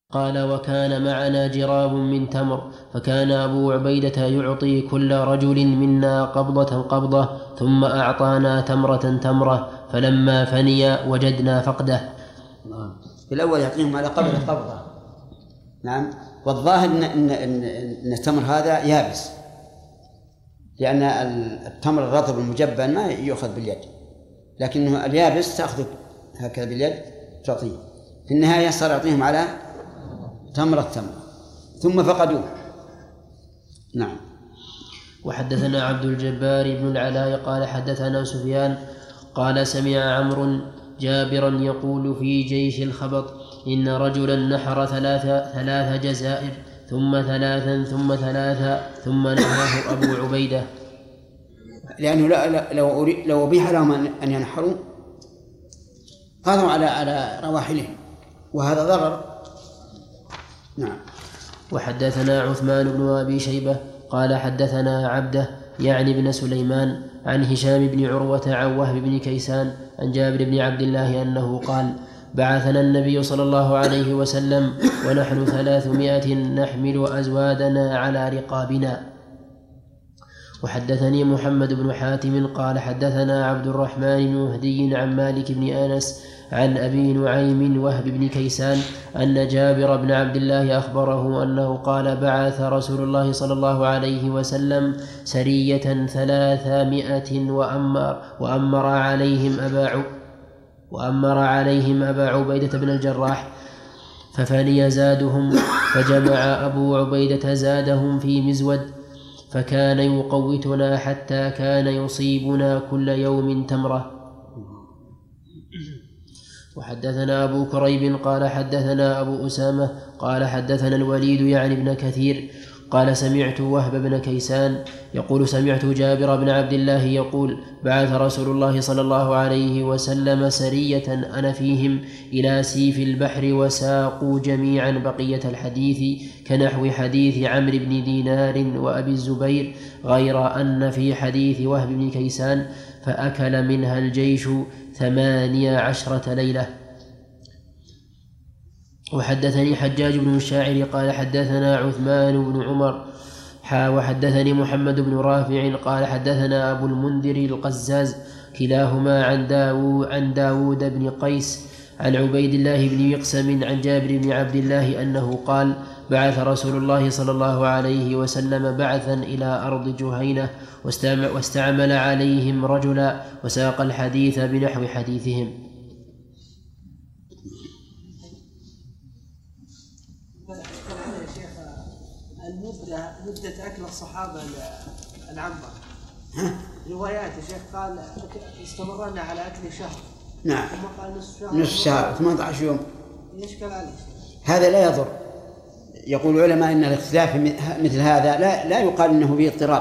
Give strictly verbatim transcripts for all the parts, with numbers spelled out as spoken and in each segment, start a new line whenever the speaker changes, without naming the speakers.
قال: وكان معنا جراب من تمر، فكان أبو عبيدة يعطي كل رجل منا قبضة قبضة، ثم أعطانا تمرة تمرة، فلما فني وجدنا فقده.
في الأول يعطيهم على قبضة قبضة. نعم. والظاهر إن, إن, إن, إن التمر هذا يابس، لأن التمر الرطب المجبن ما يؤخذ باليد، لكنه اليابس تأخذ هكذا باليد تعطيه. في النهاية صار يعطيهم على تمرة تمرة ثم فقدوه. نعم.
وحدثنا عبد الجبار بن العلاء قال حدثنا سفيان قال سمع عمرو جابرا يقول في جيش الخبط: إن رجلا نحر ثلاث, ثلاث جزائر ثم ثلاثا ثم ثلاثا ثم نهاه أبو عبيدة،
لأنه لا لو لو أبيح لهم أن ينحروا قالوا على على رواحلهم، وهذا ضرر. نعم.
وحدثنا عثمان بن أبي شيبة قال حدثنا عبده يعني بن سليمان عن هشام بن عروة عن وهب بن كيسان عن جابر بن عبد الله أنه قال: بعثنا النبي صلى الله عليه وسلم ونحن ثلاثمائة نحمل أزوادنا على رقابنا. وحدثني محمد بن حاتم قال حدثنا عبد الرحمن بن مهدي عن مالك بن أنس عن أبي نعيم وهب بن كيسان أن جابر بن عبد الله أخبره أنه قال: بعث رسول الله صلى الله عليه وسلم سرية ثلاثمائة وأمر, وأمر عليهم أبا وأمر عليهم أبا عبيدة بن الجراح، ففني زادهم، فجمع أبو عبيدة زادهم في مزود، فكان يقوتنا حتى كان يصيبنا كل يوم تمرة. وحدثنا أبو كريب قال حدثنا أبو أسامة قال حدثنا الوليد يعني ابن كثير قال سمعت وهب بن كيسان يقول: سمعت جابر بن عبد الله يقول: بعث رسول الله صلى الله عليه وسلم سرية أنا فيهم إلى سيف البحر، وساقوا جميعا بقية الحديث كنحو حديث عمرو بن دينار وأبي الزبير، غير أن في حديث وهب بن كيسان: فأكل منها الجيش ثمانية عشرة ليلة. وحدثني حجاج بن الشاعر قال حدثنا عثمان بن عمر حا وحدثني محمد بن رافع قال حدثنا أبو المنذر القزاز كلاهما عن داود, عن داود بن قيس عن عبيد الله بن مقسم عن جابر بن عبد الله أنه قال: بعث رسول الله صلى الله عليه وسلم بعثا إلى أرض جهينة، واستعمل عليهم رجلا، وساق الحديث بنحو حديثهم.
المدة مدة أكل الصحابة العنبر روايات يا شيخ قال استمرنا على أكل شهر.
نعم.
ثم قال نصف شهر.
نصف شهر ثمانية عشر يوم.
يشكل عليه
هذا لا يضر. يقول العلماء إن الاختلاف مثل هذا لا لا يقال إنه به اضطراب،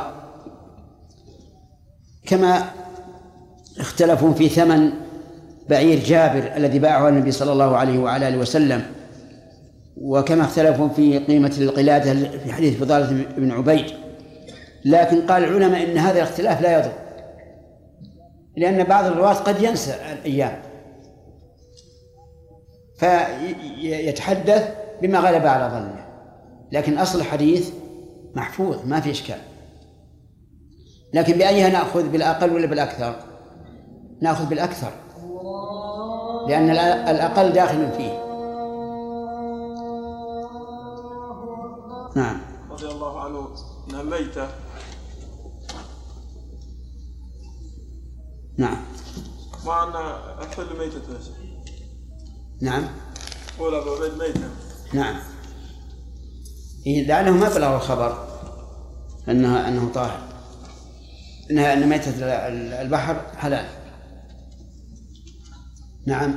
كما اختلفوا في ثمن بعير جابر الذي باعه النبي صلى الله عليه وعلى آله وسلم، وكما اختلفوا في قيمة القلادة في حديث فضالة بن عبيد. لكن قال العلماء إن هذا الاختلاف لا يضر، لأن بعض الرواة قد ينسى الأيام فيتحدث بما غلب على ظنه، لكن أصل الحديث محفوظ ما في إشكال. لكن بأيها نأخذ، بالأقل ولا بالأكثر؟ نأخذ بالأكثر، لأن الأقل داخل فيه. نعم.
رضي الله عنه أنها ميتة.
نعم.
مع أن الحل ميتة تنسى.
نعم.
ولا بعبيد ميتة.
نعم. لأنه ما بلغ الخبر أنها أنه طاهر، إنها أن ميتة البحر حلال. نعم.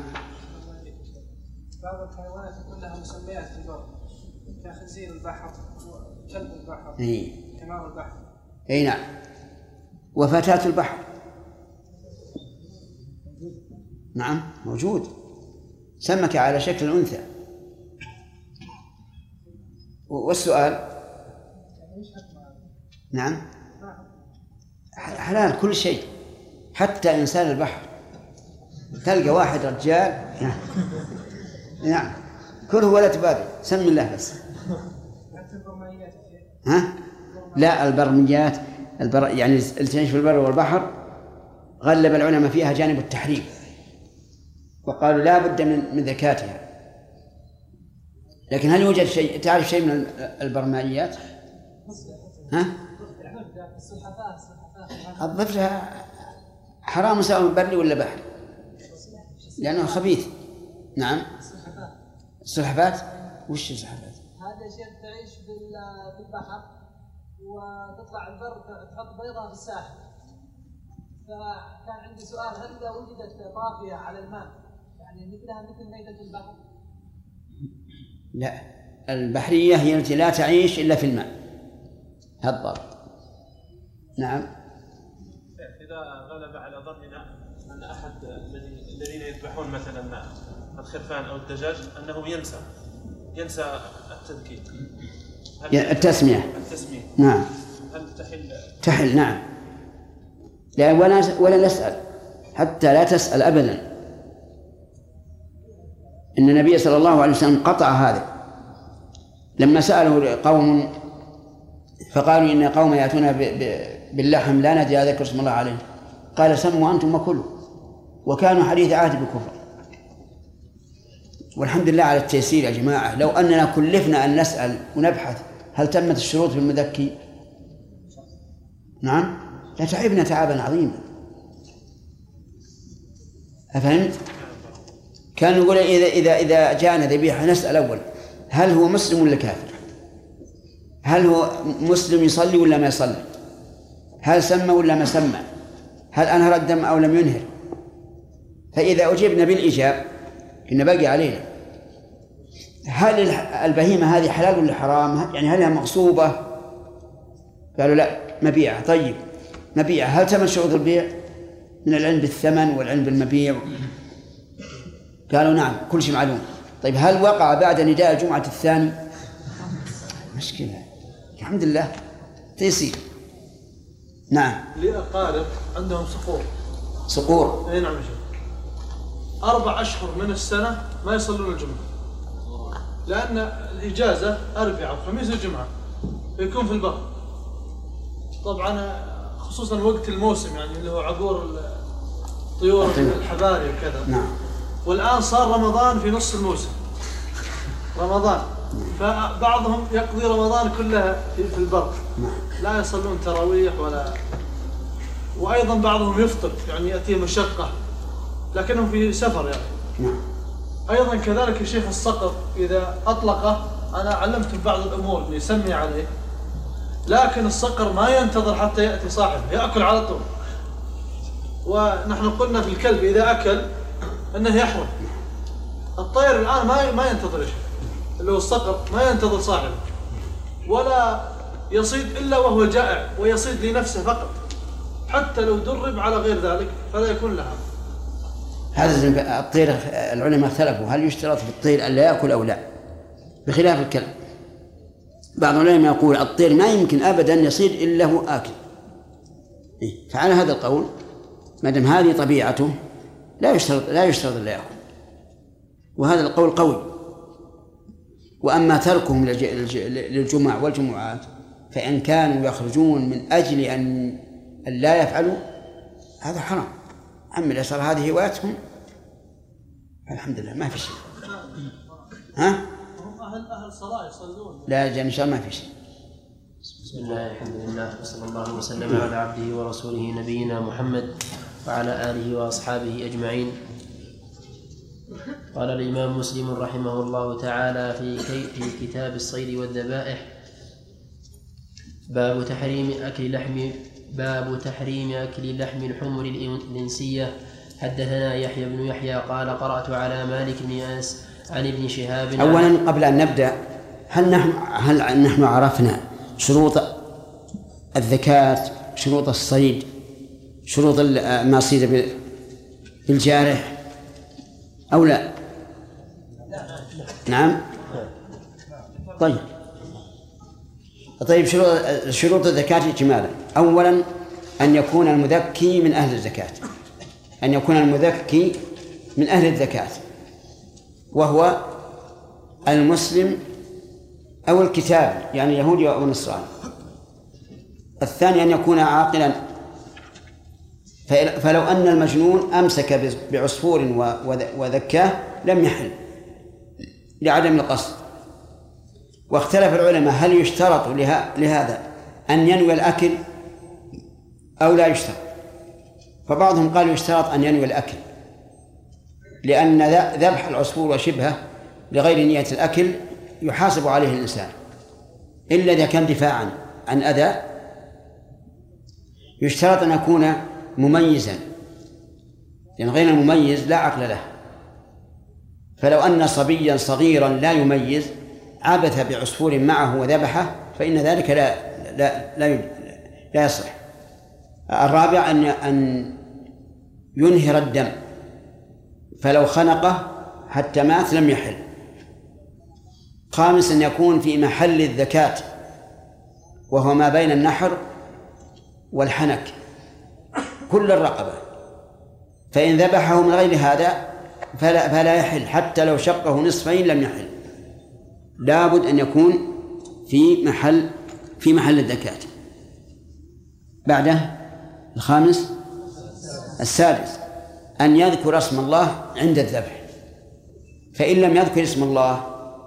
بعض الحيوانات كلها مسميات في اللغة، كخنزير البحر وكلب البحر حمار البحر.
أي نعم. وفتاة البحر نعم موجود، سمكة على شكل أنثى. والسؤال نعم حلال كل شيء، حتى إنسان البحر. تلقى واحد رجال نعم كله ولا تبادر، سم الله بس. ها؟ لا، البرميات البر... يعني اللي تعيش في البر والبحر غلب العلماء فيها جانب التحريم، وقالوا لا بد من من زكاتها. لكن هل يوجد شيء، تعرف شيء من البرمائيات؟ ها؟ الضفدع حرام سواء بري ولا بحري لأنه خبيث. نعم. السلحفاة. وش السلحفاة؟
هذا شيء تعيش في البحر وتطلع البر تحط بيضة في الساحل. فكان عندي سؤال، هل إذا وجدت طافية على الماء يعني مثلها مثل ميتة البحر؟
لا، البحرية هي التي لا تعيش إلا في الماء، هالضبط. نعم.
إذا غلب على ظننا أن أحد الذين يذبحون مثلا الخرفان أو الدجاج أنه ينسى ينسى التذكير،
التسمية.
التسمية.
نعم.
هل تحل؟
تحل، نعم. لا، ولا ولا نسأل، حتى لا تسأل أبدا. إن النبي صلى الله عليه وسلم قطع هذا لما سأله قوم فقالوا إن قوم يأتون باللحم لا ندري أذكر اسم الله عليه، قال سموا أنتم وكلوا، وكانوا حديث عهد بالكفر. والحمد لله على التيسير يا جماعة. لو أننا كلفنا أن نسأل ونبحث هل تمت الشروط في المذكي، نعم، لتعبنا تعبا عظيما. أفهمت؟ كان يقول إذا إذا إذا جاءنا ذبيحة نسأل أول هل هو مسلم ولا كافر؟ هل هو مسلم يصلي ولا ما يصلي؟ هل سمى ولا ما سمى؟ هل أنهر الدم أو لم ينهر؟ فإذا أجبنا بالإجاب إن باقي علينا هل البهيمة هذه حلال ولا حرام؟ يعني هل هي مغصوبة؟ قالوا لا مبيعة. طيب مبيعة، هل تم شروط البيع من العلم بالثمن والعلم بالمبيع؟ قالوا نعم، كل شيء معلوم. طيب هل وقع بعد نداء الجمعة الثاني؟ مشكلة. الحمد لله تيسير. نعم.
لأقارب عندهم صقور.
صقور.
اي نعم يا شيخ. أربع أشهر من السنة ما يصلون الجمعة، لأن الإجازة أربعاء وخميس وجمعة يكون في البر. طبعا خصوصا وقت الموسم يعني اللي هو عبور الطيور الحباري وكذا.
نعم.
والآن صار رمضان في نص الموسم، رمضان، فبعضهم يقضي رمضان كلها في البر، لا يصلون تراويح ولا، وأيضا بعضهم يفطر يعني يأتيه مشقة لكنهم في سفر يعني. أيضا كذلك الشيخ الصقر إذا أطلقه أنا علمته بعض الأمور اللي يسمي عليه، لكن الصقر ما ينتظر حتى يأتي صاحبه، يأكل على طول. ونحن قلنا في الكلب إذا أكل أنه يحرم. الطير الآن ما ما ينتظر شيء، اللي هو الصقر ما ينتظر صاحبه ولا يصيد إلا وهو جائع، ويصيد لنفسه فقط، حتى لو درب على غير ذلك فلا يكون لها.
هذا الطير العلماء اختلفوا هل يشترط في الطير أن لا يأكل أو لا، بخلاف الكلب. بعض العلماء يقول الطير ما يمكن أبدا يصيد إلا هو آكل. فعلى هذا القول ما دام هذه طبيعته لا يشترط لا يشترط أن لا يأكل، وهذا القول قوي. وأما تركهم للجمع والجمعات فإن كانوا يخرجون من أجل أن لا يفعلوا هذا حرام. أما إذا صار هذه هوايتهم الحمد لله ما في شيء. ها؟
هم أهل أهل صلاة يصلون.
لا إن شاء الله ما في شيء.
بسم الله الحمد لله وصلى الله وسلم على عبده ورسوله نبينا محمد وعلى آله وأصحابه أجمعين. قال الإمام مسلم رحمه الله تعالى في في كتاب الصيد والذبائح باب تحريم أكل لحم باب تحريم أكل لحم الحمر الإنسية. حدثنا يحيى بن يحيى قال قرأت على مالك بن أنس عن ابن شهاب.
أولا قبل أن نبدأ هل نحن هل نحن عرفنا شروط الذكاة، شروط الصيد، شروط ما صيد بالجارح أو لا؟ نعم. طيب طيب شروط شروط الزكاة اجمالا. أولا أن يكون المذكي من أهل الزكاة، أن يكون المذكي من أهل الزكاة، وهو المسلم أو الكتاب يعني يهودي أو نصراني. الثاني أن يكون عاقلا، فلو أن المجنون أمسك بعصفور وذكاه لم يحل لعدم القصد. واختلف العلماء هل يشترط لهذا أن ينوي الأكل أو لا يشترط. فبعضهم قال يشترط أن ينوي الأكل، لأن ذبح العصفور وشبهه لغير نية الأكل يحاسب عليه الإنسان إلا إذا كان دفاعا عن أذى. يشترط أن يكون مميزا، لأن غير المميز لا عقل له. فلو أن صبيا صغيرا لا يميز عبث بعصفور معه وذبحه فإن ذلك لا لا لا, لا يصح. الرابع أن أن ينهر الدم، فلو خنقه حتى مات لم يحل. خامس أن يكون في محل الذكاة وهو ما بين النحر والحنك كل الرقبة، فإن ذبحه من غير هذا فلا, فلا يحل، حتى لو شقه نصفين لم يحل. لابد أن يكون في محل في محل الذكاة. بعده الخامس السادس أن يذكر اسم الله عند الذبح، فإن لم يذكر اسم الله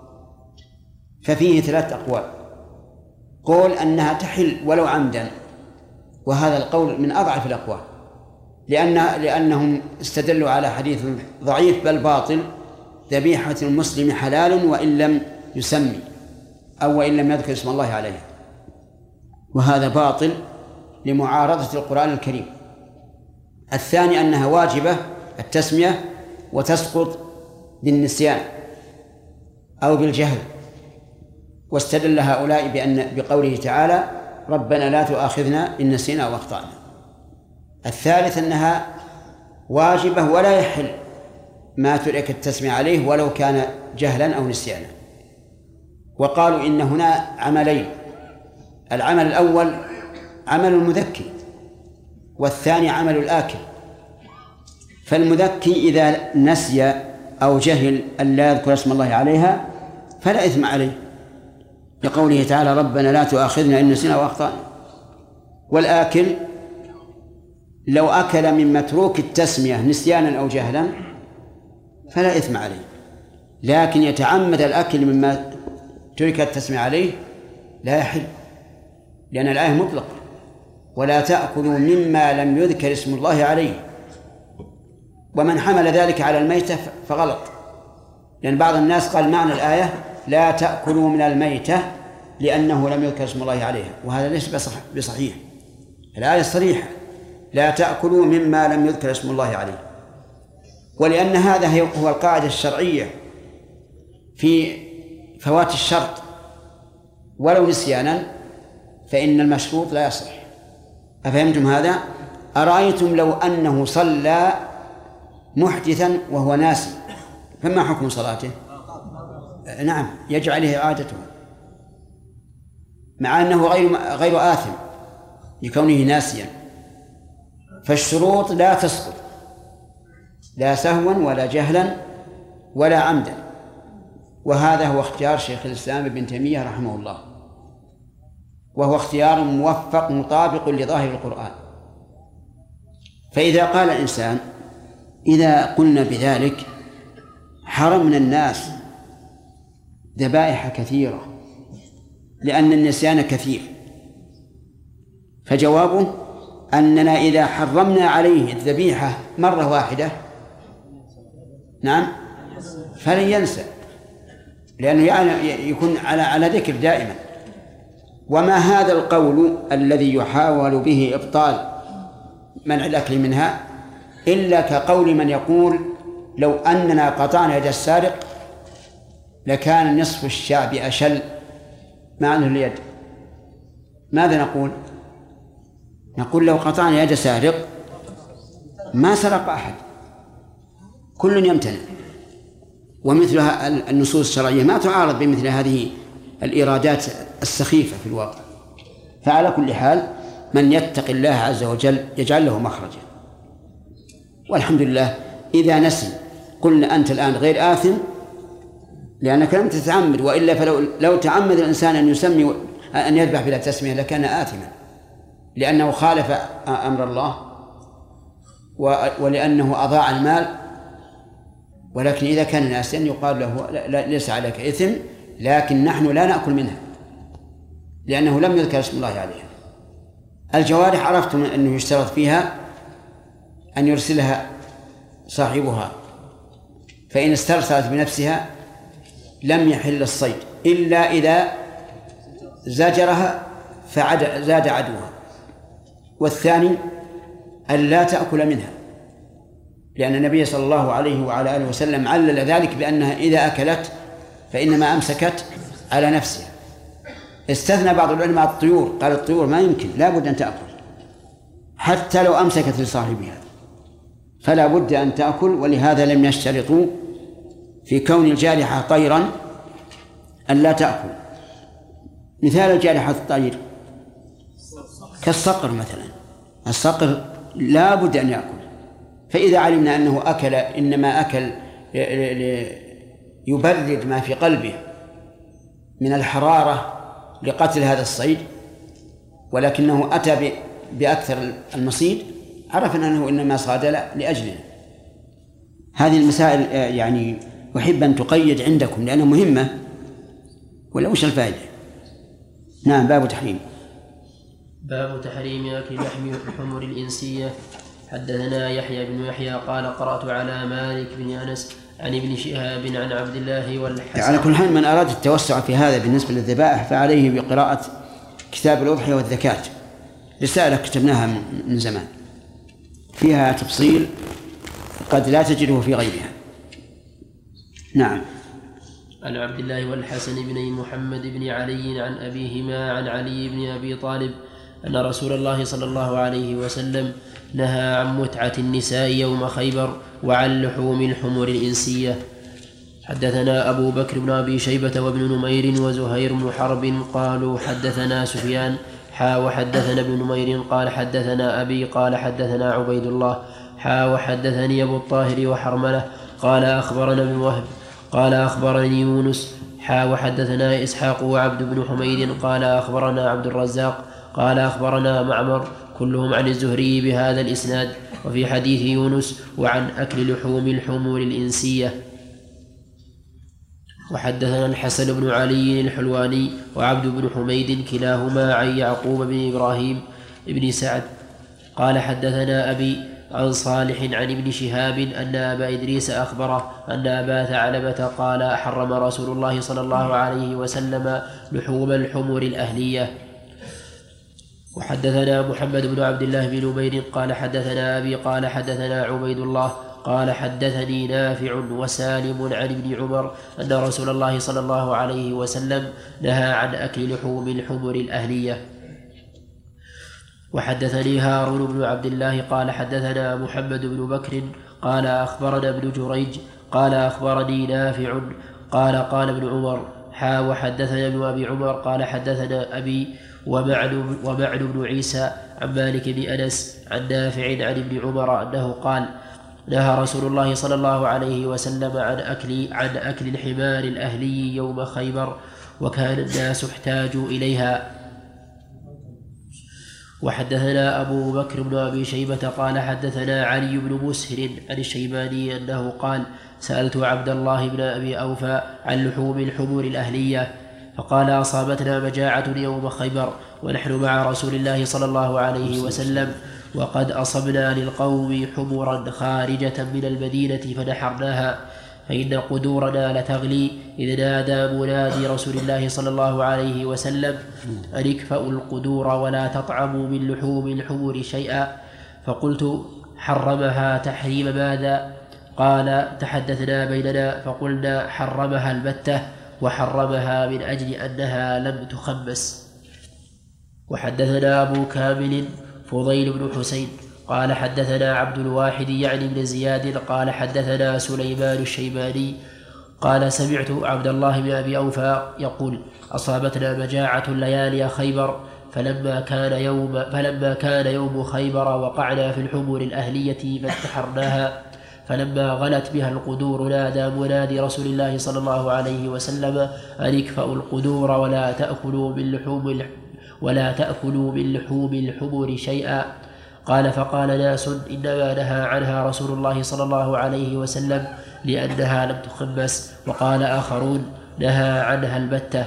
ففيه ثلاث أقوال. قول أنها تحل ولو عمدا، وهذا القول من أضعف الأقوال، لأن لأنهم استدلوا على حديث ضعيف بل باطل: ذبيحة المسلم حلال وإن لم يسمي أو وإن لم يذكر اسم الله عليه، وهذا باطل لمعارضة القرآن الكريم. الثاني أنها واجبة التسمية وتسقط بالنسيان أو بالجهل، واستدل هؤلاء بأن بقوله تعالى: ربنا لا تؤاخذنا إن نسينا أو أخطأنا. الثالث أنها واجبة ولا يحل ما ترك التسمية عليه ولو كان جهلا أو نسيانا. وقالوا إن هنا عملين: العمل الأول عمل المذكي، والثاني عمل الآكل. فالمذكي إذا نسي أو جهل أن لا يذكر اسم الله عليها فلا إثم عليه، لقوله تعالى: ربنا لا تؤاخذنا إن نسينا وأخطأنا. والآكل لو أكل من متروك التسمية نسيانا أو جهلا فلا إثم عليه، لكن يتعمد الأكل مما ترك التسمية عليه لا يحل، لأن الآية مطلقة: ولا تأكلوا مما لم يذكر اسم الله عليه. ومن حمل ذلك على الميتة فغلط، لأن بعض الناس قال معنى الآية: لا تأكلوا من الميتة لأنه لم يذكر اسم الله عليها، وهذا ليس بصحيح. الآية صريحة: لا تأكلوا مما لم يذكر اسم الله عليه. ولأن هذا هو القاعدة الشرعية في فوات الشرط، ولو نسيانا فإن المشروط لا يصح. أفهمتم هذا؟ أرأيتم لو أنه صلى محدثا وهو ناسي فما حكم صلاته؟ نعم، يجب عليه إعادته، مع أنه غير غير آثم لكونه ناسيا. فالشروط لا تسقط، لا سهوا ولا جهلا ولا عمدا، وهذا هو اختيار شيخ الإسلام ابن تيمية رحمه الله، وهو اختيار موفق مطابق لظاهر القرآن. فإذا قال الإنسان: إذا قلنا بذلك حرمنا الناس ذبائح كثيرة لأن النسيان كثير، فجوابه أننا إذا حرمنا عليه الذبيحة مرة واحدة نعم فلن ينسى، لأنه يعني يكون على على ذكر دائما. وما هذا القول الذي يحاول به إبطال منع الأكل منها إلا كقول من يقول: لو أننا قطعنا يد السارق لكان نصف الشعب أشل مع أنه اليد. ماذا نقول؟ نقول لو قطعنا يد سارق ما سرق أحد، كل يمتنع. ومثل النصوص الشرعية ما تعارض بمثل هذه الإرادات السخيفة في الواقع. فعلى كل حال من يتق الله عز وجل يجعل له مخرجا. والحمد لله إذا نسي قلنا أنت الآن غير آثم لأنك لم تتعمد، وإلا فلو لو تعمد الإنسان أن يسمي أن يذبح بلا تسمية لكان آثما، لأنه خالف أمر الله ولأنه أضاع المال. ولكن إذا كان ناسيا يقال له لا ليس عليك إثم، لكن نحن لا نأكل منها لأنه لم يذكر اسم الله عليها. الجوارح عرفتم أنه يشترط فيها أن يرسلها صاحبها، فإن استرسلت بنفسها لم يحل الصيد إلا إذا زجرها فزاد عدوها. والثاني أن لا تأكل منها، لأن النبي صلى الله عليه وعلى آله وسلم علل ذلك بأنها إذا أكلت فإنما أمسكت على نفسها. استثنى بعض العلماء الطيور، قال الطيور ما يمكن، لا بد أن تأكل حتى لو أمسكت لصاحبها، فلا بد أن تأكل. ولهذا لم يشترطوا في كون الجارحة طيرا أن لا تأكل. مثال الجارحة الطير كالصقر مثلا، الصقر لا بد أن يأكل، فإذا علمنا أنه أكل إنما أكل يبرد ما في قلبه من الحرارة لقتل هذا الصيد، ولكنه أتى بأكثر المصيد، عرفنا أنه إنما صاد لأجلنا. هذه المسائل يعني أحب أن تقيد عندكم لأنها مهمة، ولا وش الفائدة؟ نعم. باب تحريم
باب تحريم أكل لحم الحمر الإنسية. حدثنا يحيى بن يحيى قال قرأت على مالك بن أنس عن ابن شهاب عن عبد الله والحسن.
على كل حال من أراد التوسع في هذا بالنسبة للذبائح فعليه بقراءة كتاب الأضحية والزكاة، رسالة كتبناها من زمان فيها تفصيل قد لا تجده في غيرها. نعم.
عن عبد الله والحسن بن محمد بن علي عن أبيهما عن علي بن أبي طالب أن رسول الله صلى الله عليه وسلم نهى عن متعة النساء يوم خيبر وعن لحوم الحمر الإنسية. حدثنا أبو بكر بن أبي شيبة وابن نمير وزهير بن حرب قالوا حدثنا سفيان حا وحدثنا ابن نمير قال حدثنا أبي قال حدثنا عبيد الله حا وحدثني أبو الطاهر وحرملة قال أخبرنا ابن وهب قال أخبرني يونس حا وحدثنا إسحاق وعبد بن حميد قال أخبرنا عبد الرزاق قال أخبرنا معمر كلهم عن الزهري بهذا الإسناد. وفي حديث يونس وعن أكل لحوم الحمر الإنسية. وحدثنا الحسن بن علي الحلواني وعبد بن حميد كلاهما عن يعقوب بن إبراهيم بن سعد قال حدثنا أبي عن صالح عن ابن شهاب أن أبا إدريس أخبره أن أبا ثعلبة قال حرم رسول الله صلى الله عليه وسلم لحوم الحمر الأهلية. وحدثنا محمد بن عبد الله بن نمير قال حدثنا أبي قال حدثنا عبيد الله قال حدثني نافع وسالم عن ابن عمر أن رسول الله صلى الله عليه وسلم نهى عن أكل لحوم الحمر الأهلية. وحدثني هارون بن عبد الله قال حدثنا محمد بن بكر قال أخبرنا ابن جريج قال أخبرني نافع قال قال ابن عمر حا وحدثنا ابن أبي عمر قال حدثنا أبي ومعن ومعن بن عيسى عن مالك بن أنس عن نافع عن ابن عمر أنه قال نهى رسول الله صلى الله عليه وسلم عن أكل عن أكل الحمار الأهلي يوم خيبر وكان الناس احتاجوا إليها. وحدثنا أبو بكر بن أبي شيبة قال حدثنا علي بن مسهر عن الشيباني أنه قال سألت عبد الله بن أبي أوفى عن لحوم الحمر الأهلية فقال أصابتنا مجاعة يوم خيبر ونحن مع رسول الله صلى الله عليه وسلم وقد أصبنا للقوم حمرا خارجة من المدينة فنحرناها فإن قدورنا لتغلي إذ نادى منادي رسول الله صلى الله عليه وسلم أن اكفأوا القدور ولا تطعموا من لحوم الحمر شيئا. فقلت حرمها تحريم ماذا؟ قال تحدثنا بيننا فقلنا حرمها البتة وحرمها من أجل أنها لم تخمس. وحدثنا أبو كامل فضيل بن حسين قال حدثنا عبد الواحد يعني بن زياد قال حدثنا سليمان الشيباني قال سمعت عبد الله بن أبي أوفى يقول أصابتنا مجاعة ليالي خيبر فلما كان يوم فلما كان يوم خيبر وقعنا في الحمر الأهلية فانتحرناها فلما غلت بها القدور نادى منادي رسول الله صلى الله عليه وسلم أن اكفأوا القدور ولا تأكلوا من لحوم ولا تأكلوا من لحوم الحمر شيئا. قال فقال ناس إنما نهى عنها رسول الله صلى الله عليه وسلم لأنها لم تخمس، وقال آخرون نهى عنها البتة.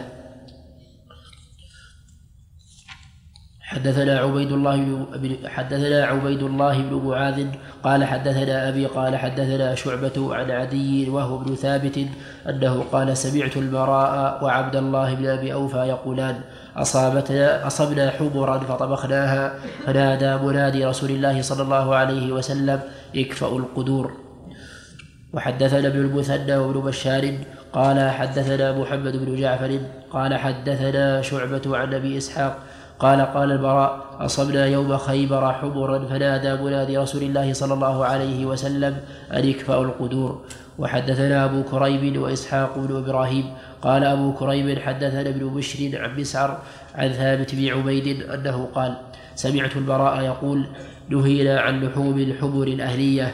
حدثنا عبيد الله بن حدثنا عبيد الله بن معاذ قال حدثنا أبي قال حدثنا شعبة عن عدي وهو بن ثابت أنه قال سمعت البراء وعبد الله بن أبي أوفى يقولان أصابتنا أصبنا حمرا فطبخناها فنادى منادي رسول الله صلى الله عليه وسلم اكفأوا القدور. وحدثنا ابن المثنى وابن بشار قال حدثنا محمد بن جعفر قال حدثنا شعبة عن أبي إسحاق قال قال البراء أصبنا يوم خيبر حمرا فنادى منادي رسول الله صلى الله عليه وسلم أن اكفأوا القدور. وحدثنا أبو كريب وإسحاق بن إبراهيم قال أبو كريب حدثنا ابن بشر عن مسعر عن ثابت بن عبيد أنه قال سمعت البراء يقول نهينا عن لحوم الحمر الأهلية.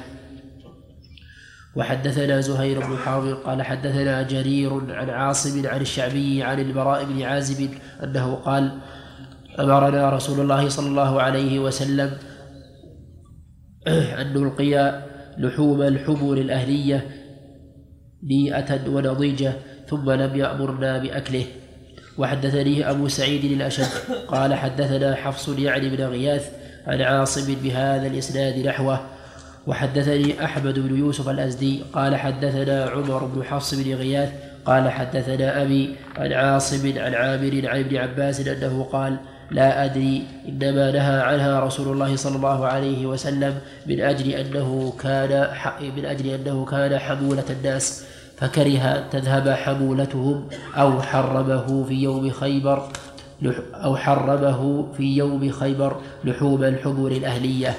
وحدثنا زهير بن حرب قال حدثنا جرير عن عاصم عن الشعبي عن البراء بن عازب أنه قال أمرنا رسول الله صلى الله عليه وسلم أن نلقي لحوم الحمر الأهلية نيئة ونضيجة ثم لم يأمرنا بأكله. وحدثني أبو سعيد الأشد قال حدثنا حفص يعني بن غياث عن عاصم بهذا الإسناد نحوه. وحدثني أحمد بن يوسف الأزدي قال حدثنا عمر بن حفص بن غياث قال حدثنا أبي عن عاصم عن عامر عن ابن عباس أنه قال لا أدري إنما نهى عنها رسول الله صلى الله عليه وسلم من أجل أنه كان من أجل أنه كان حمولة الناس فكره أن تذهب حمولتهم أو حرمه في يوم خيبر أو حرمه في يوم خيبر لحوم الحمر الأهلية.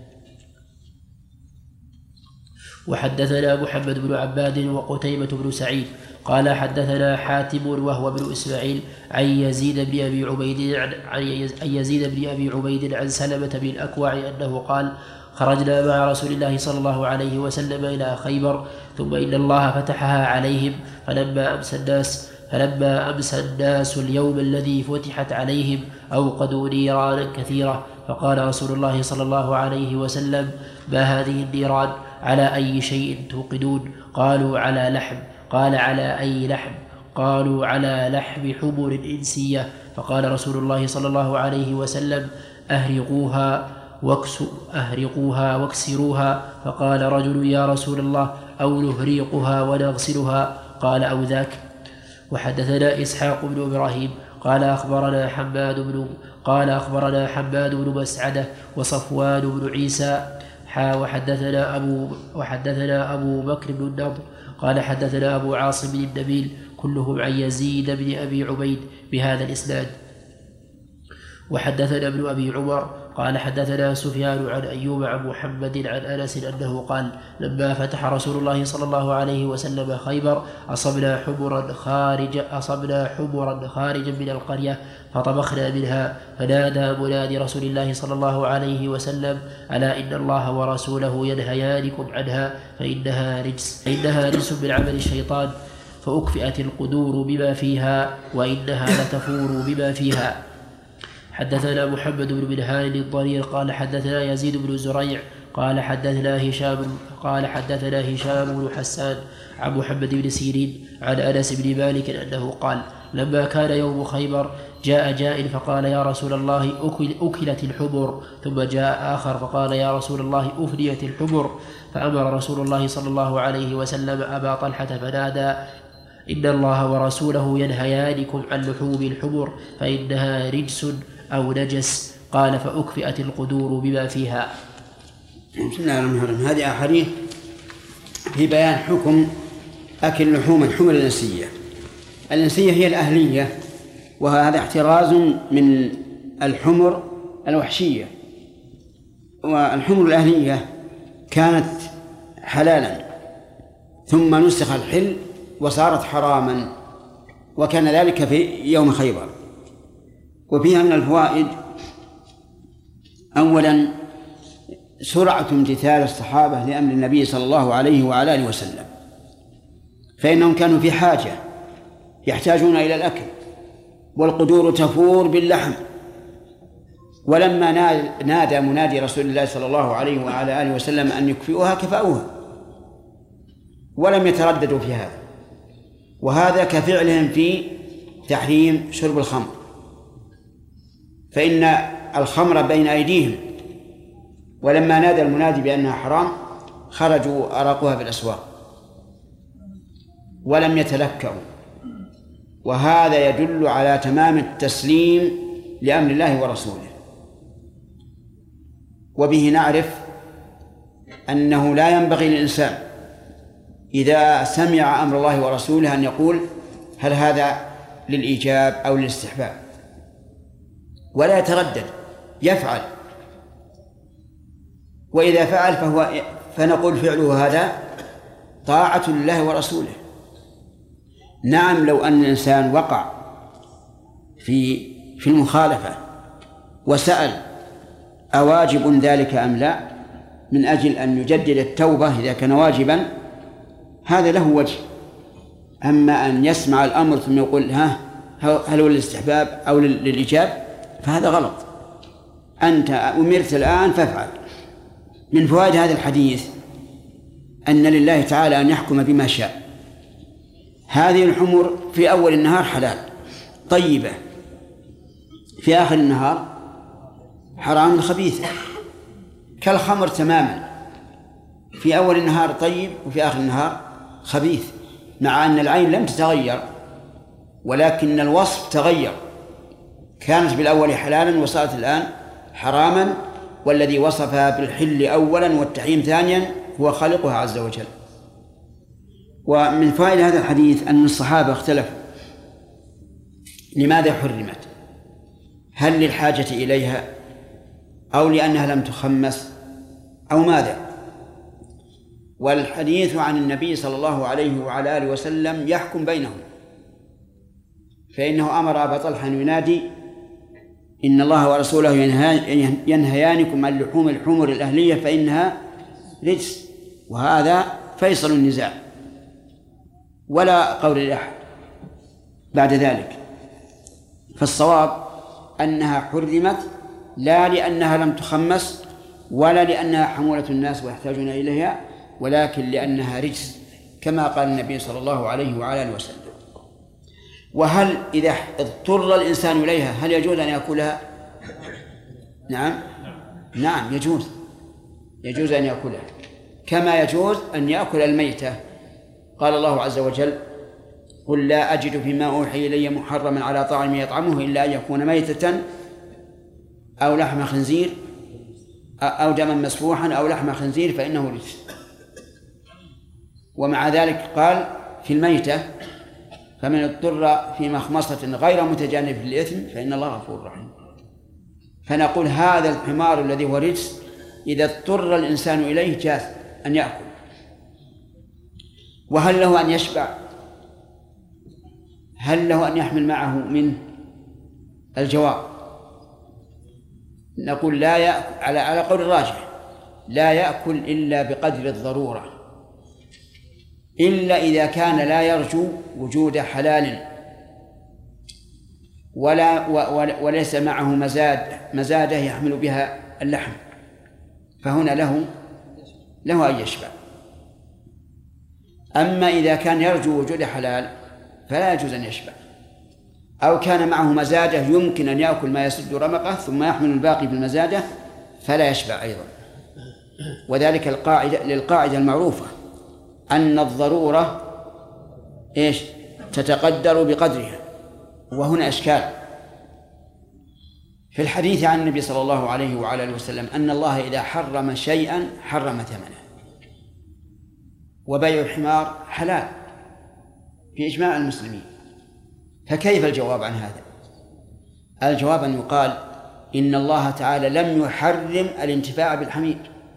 وحدثنا محمد بن عباد وقتيبة بن سعيد قال حدثنا حاتم وهو ابن إسماعيل عن يزيد بن أبي عبيد عن يزيد بن أبي عبيد عن سلمة بن الأكوع أنه قال خرجنا مع رسول الله صلى الله عليه وسلم إلى خيبر ثم إن الله فتحها عليهم فلما أمسى الناس فلما أمسى الناس اليوم الذي فتحت عليهم أوقدوا نيرانا كثيرة فقال رسول الله صلى الله عليه وسلم ما هذه النيران على أي شيء توقدون؟ قالوا على لحم. قال على أي لحم؟ قالوا على لحم حمر إنسية. فقال رسول الله صلى الله عليه وسلم أهرقوها واكسوا أهرقوها واكسروها. فقال رجل يا رسول الله أو نهريقها ونغسلها؟ قال أو ذاك. وحدثنا إسحاق بن إبراهيم قال أخبرنا حماد بن قال أخبرنا حماد بن مسعدة وصفوان بن عيسى حا وحدثنا أبو وحدثنا أبو بكر بن النضر قال حدثنا أبو عاصم بن النبيل كلهم عن يزيد بن أبي عبيد بهذا الإسناد. وحدثنا ابن أبي عمر قال حدثنا سفيان عن أيوب عن محمد عن أنس أنه قال لما فتح رسول الله صلى الله عليه وسلم خيبر أصبنا حمرا خارج أصبنا حمرا خارجا من القرية فطبخنا منها فنادى منادي رسول الله صلى الله عليه وسلم ألا إن الله ورسوله ينهيانكم عنها فإنها رجس فإنها رجس من عمل الشيطان فأكفئت القدور بما فيها وإنها لتفور بما فيها. حدثنا محمد بن منهال الضرير قال حدثنا يزيد بن زريع قال حدثنا هشام قال حدثنا هشام بن حسان عن محمد بن سيرين عن أنس بن مالك أنه قال لما كان يوم خيبر جاء جاء فقال يا رسول الله أكل أكلت الحمر ثم جاء آخر فقال يا رسول الله أفنيت الحمر فأمر رسول الله صلى الله عليه وسلم أبا طلحة فنادى إن الله ورسوله ينهيانكم عن لحوم الحمر فإنها رجس أو نجس. قال فأكفئت القدور بما فيها.
بسم الله الرحمن الرحيم. هذه أحاديث في بيان حكم أكل لحوم الحمر الإنسية. الإنسية هي الأهلية وهذا احتراز من الحمر الوحشية. والحمر الأهلية كانت حلالا ثم نسخ الحل وصارت حراما وكان ذلك في يوم خيبر. وفيها من الفوائد أولا سرعة امتثال الصحابة لأمر النبي صلى الله عليه وعلى آله وسلم، فإنهم كانوا في حاجة يحتاجون إلى الأكل، والقدور تفور باللحم، ولما نادى منادي رسول الله صلى الله عليه وعلى آله وسلم أن يكفئوها كفأوها، ولم يترددوا في هذا. وهذا كفعلهم في تحريم شرب الخمر، فإن الخمر بين أيديهم، ولما نادى المنادي بأنها حرام خرجوا أراقوها في الأسواق ولم يتلكأوا، وهذا يدل على تمام التسليم لأمر الله ورسوله. وبه نعرف أنه لا ينبغي للإنسان إذا سمع أمر الله ورسوله أن يقول هل هذا للإيجاب أو للاستحباب، ولا يتردد، يفعل، وإذا فعل فهو فنقول فعله هذا طاعة لله ورسوله. نعم، لو أن الإنسان وقع في في المخالفة وسأل أواجب ذلك أم لا من أجل أن يجدد التوبة إذا كان واجبا، هذا له وجه. أما أن يسمع الأمر ثم يقول ها هل هو للاستحباب أو للإيجاب فهذا غلط. أنت أمرت الآن فافعل. من فوائد هذا الحديث أن لله تعالى أن يحكم بما شاء. هذه الحمر في أول النهار حلال طيبة، في آخر النهار حرام خبيثة، كالخمر تماما، في أول النهار طيب وفي آخر النهار خبيث، مع أن العين لم تتغير ولكن الوصف تغير، كانت بالأول حلالا وصارت الآن حراما، والذي وصفها بالحل أولا والتحريم ثانيا هو خالقها عز وجل. ومن فائدة هذا الحديث أن الصحابة اختلفوا لماذا حرمت، هل للحاجة إليها أو لأنها لم تخمس أو ماذا. والحديث عن النبي صلى الله عليه وعلى آله وسلم يحكم بينهم، فإنه أمر أبا طلحة أن ينادي إن الله ورسوله ينهيانكم عن لحوم الحمر الأهلية فإنها رجس، وهذا فيصل النزاع ولا قول لأحد بعد ذلك. فالصواب أنها حرمت لا لأنها لم تخمس ولا لأنها حمولة الناس ويحتاجون إليها، ولكن لأنها رجس كما قال النبي صلى الله عليه وعلى آله وسلم. وهل إذا اضطر الإنسان إليها هل يجوز أن يأكلها؟ نعم نعم يجوز، يجوز أن يأكلها كما يجوز أن يأكل الميتة. قال الله عز وجل قل لا أجد فيما أوحي إلي محرما على طاعم يطعمه إلا أن يكون ميتة أو لحم خنزير أو دما مسفوحا أو لحم خنزير فإنه رجس. ومع ذلك قال في الميتة فمن اضطر في مخمصة غير متجانف للإثم فإن الله غفور رحيم. فنقول هذا الحمار الذي هو رجس إذا اضطر الإنسان إليه جاز أن يأكل. وهل له أن يشبع؟ هل له أن يحمل معه منه؟ الجواب نقول لا يأكل على على قول الراجح، لا يأكل إلا بقدر الضرورة، إلا إذا كان لا يرجو وجود حلال ولا وليس معه مزاد مزادة يحمل بها اللحم، فهنا له له أن يشبع. أما إذا كان يرجو وجود حلال فلا يجوز أن يشبع، أو كان معه مزادة يمكن أن يأكل ما يسد رمقه ثم يحمل الباقي بالمزادة فلا يشبع أيضا. وذلك القاعدة للقاعدة المعروفة أن الضرورة إيش تتقدر بقدرها. وهنا إشكال في الحديث عن النبي صلى الله عليه وعلى آله وسلم أن الله إذا حرم شيئا حرم ثمنه، وبيع الحمار حلال في إجماع المسلمين، فكيف الجواب عن هذا؟ الجواب أن يقال إن الله تعالى لم يحرم الانتفاع بالحمير،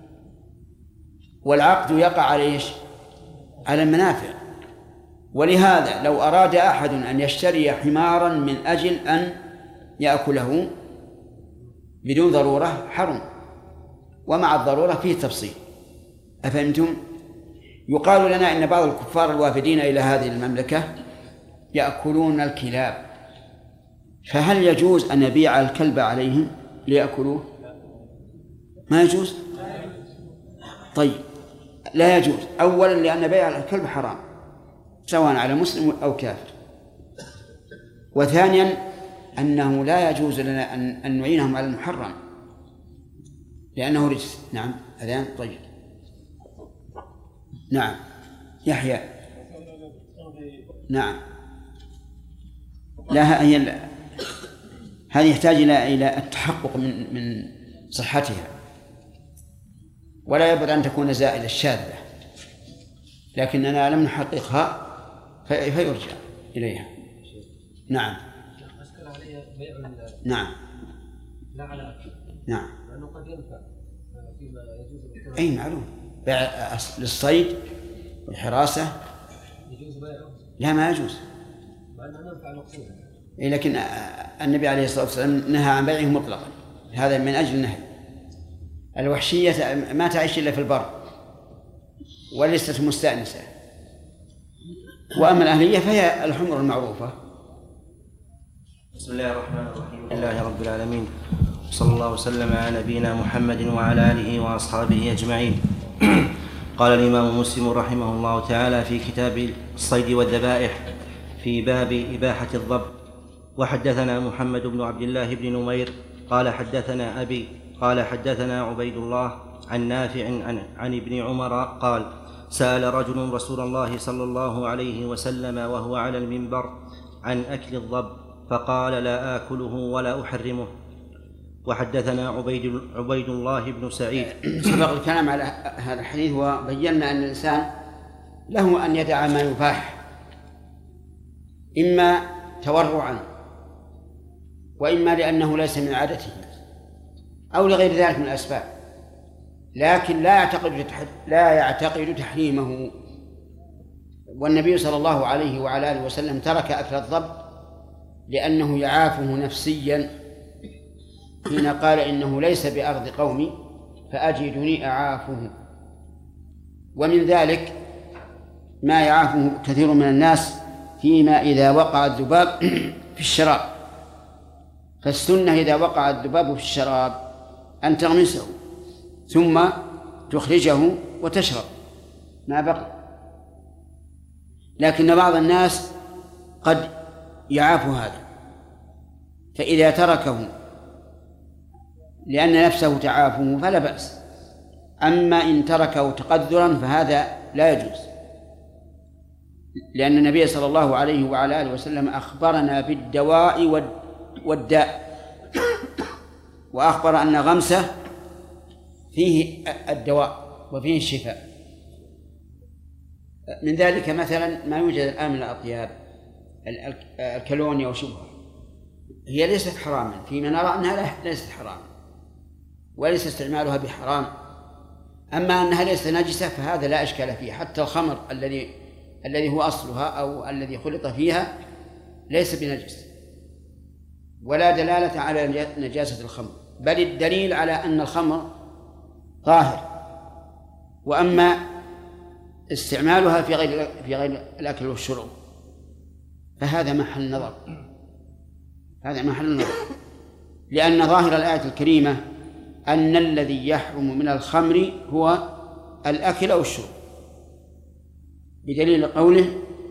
والعقد يقع على إيش؟ على المنافع. ولهذا لو أراد أحد أن يشتري حمارا من أجل أن يأكله بدون ضرورة حرم، ومع الضرورة فيه تفصيل. أفهمتم؟ يقال لنا إن بعض الكفار الوافدين إلى هذه المملكة يأكلون الكلاب، فهل يجوز أن نبيع الكلب عليهم ليأكلوه؟ ما يجوز. طيب لا يجوز، أولا لأن بيع الكلب حرام سواء على مسلم أو كافر، وثانيا أنه لا يجوز لنا أن نعينهم على المحرم لأنه رجس. نعم أذان. طيب نعم يحيى. نعم لا هي هذه يحتاج إلى إلى التحقق من من صحتها، ولا يبعد أن تكون زائدة الشاذة، لكننا لم نحققها فيرجع إليها. نعم. نعم. نعم. لأنه قد ينفع فيما يجوز. أي معلوم. بيع للصيد والحراسة يجوز بيعه؟ لا ما يجوز. مع أنه ينفع مقصودا. إيه لكن النبي عليه الصلاة والسلام نهى عن بيعه مطلقا، هذا من أجل النهي. الوحشية ما تعيش إلا في البر وليست مستأنسة، وأما الأهلية فهي الحمر المعروفة.
بسم الله الرحمن الرحيم. الحمد لله رب العالمين، صلى الله وسلم على نبينا محمد وعلى آله وأصحابه أجمعين. قال الإمام مسلم رحمه الله تعالى في كتاب الصيد والذبائح في باب إباحة الضب: وحدثنا محمد بن عبد الله بن نمير قال حدثنا أبي قال حدثنا عبيد الله عن نافع عن, عن ابن عمر قال: سأل رجل رسول الله صلى الله عليه وسلم وهو على المنبر عن أكل الضب فقال: لا آكله ولا أحرمه. وحدثنا عبيد, عبيد الله بن سعيد.
سبق الكلام على هذا الحديث وبينا أن الإنسان له أن يدع ما يباح، إما تورعا وإما لأنه ليس من عادته أو لغير ذلك من الأسباب، لكن لا يعتقد لا يعتقد تحريمه. والنبي صلى الله عليه وعلى آله وسلم ترك أكل الضب لأنه يعافه نفسيا حين قال: إنه ليس بأرض قومي فأجدني أعافه. ومن ذلك ما يعافه كثير من الناس فيما إذا وقع الذباب في الشراب، فالسنة إذا وقع الذباب في الشراب أن تغمسه ثم تخرجه وتشرب ما بقي. لكن بعض الناس قد يعاف هذا، فإذا تركه لأن نفسه تعافه فلا بأس، أما إن تركه تقدرا فهذا لا يجوز، لأن النبي صلى الله عليه وعلى آله وسلم أخبرنا بالدواء والداء، وأخبر أن غمسه فيه الدواء وفيه الشفاء. من ذلك مثلا ما يوجد الآن من الأطياب الكالونيا وشبهه، هي ليست حراما فيما نرى أنها ليست حراما وليس استعمالها بحرام، أما أنها ليست نجسة فهذا لا إشكال فيه. حتى الخمر الذي الذي هو أصلها أو الذي خلط فيها ليس بنجس، ولا دلالة على نجاسة الخمر، بل الدليل على أن الخمر طاهر. وأما استعمالها في غير في غير الأكل والشرب فهذا محل نظر، هذا محل نظر، لأن ظاهر الآية الكريمة أن الذي يحرم من الخمر هو الأكل أو الشرب، بدليل قوله: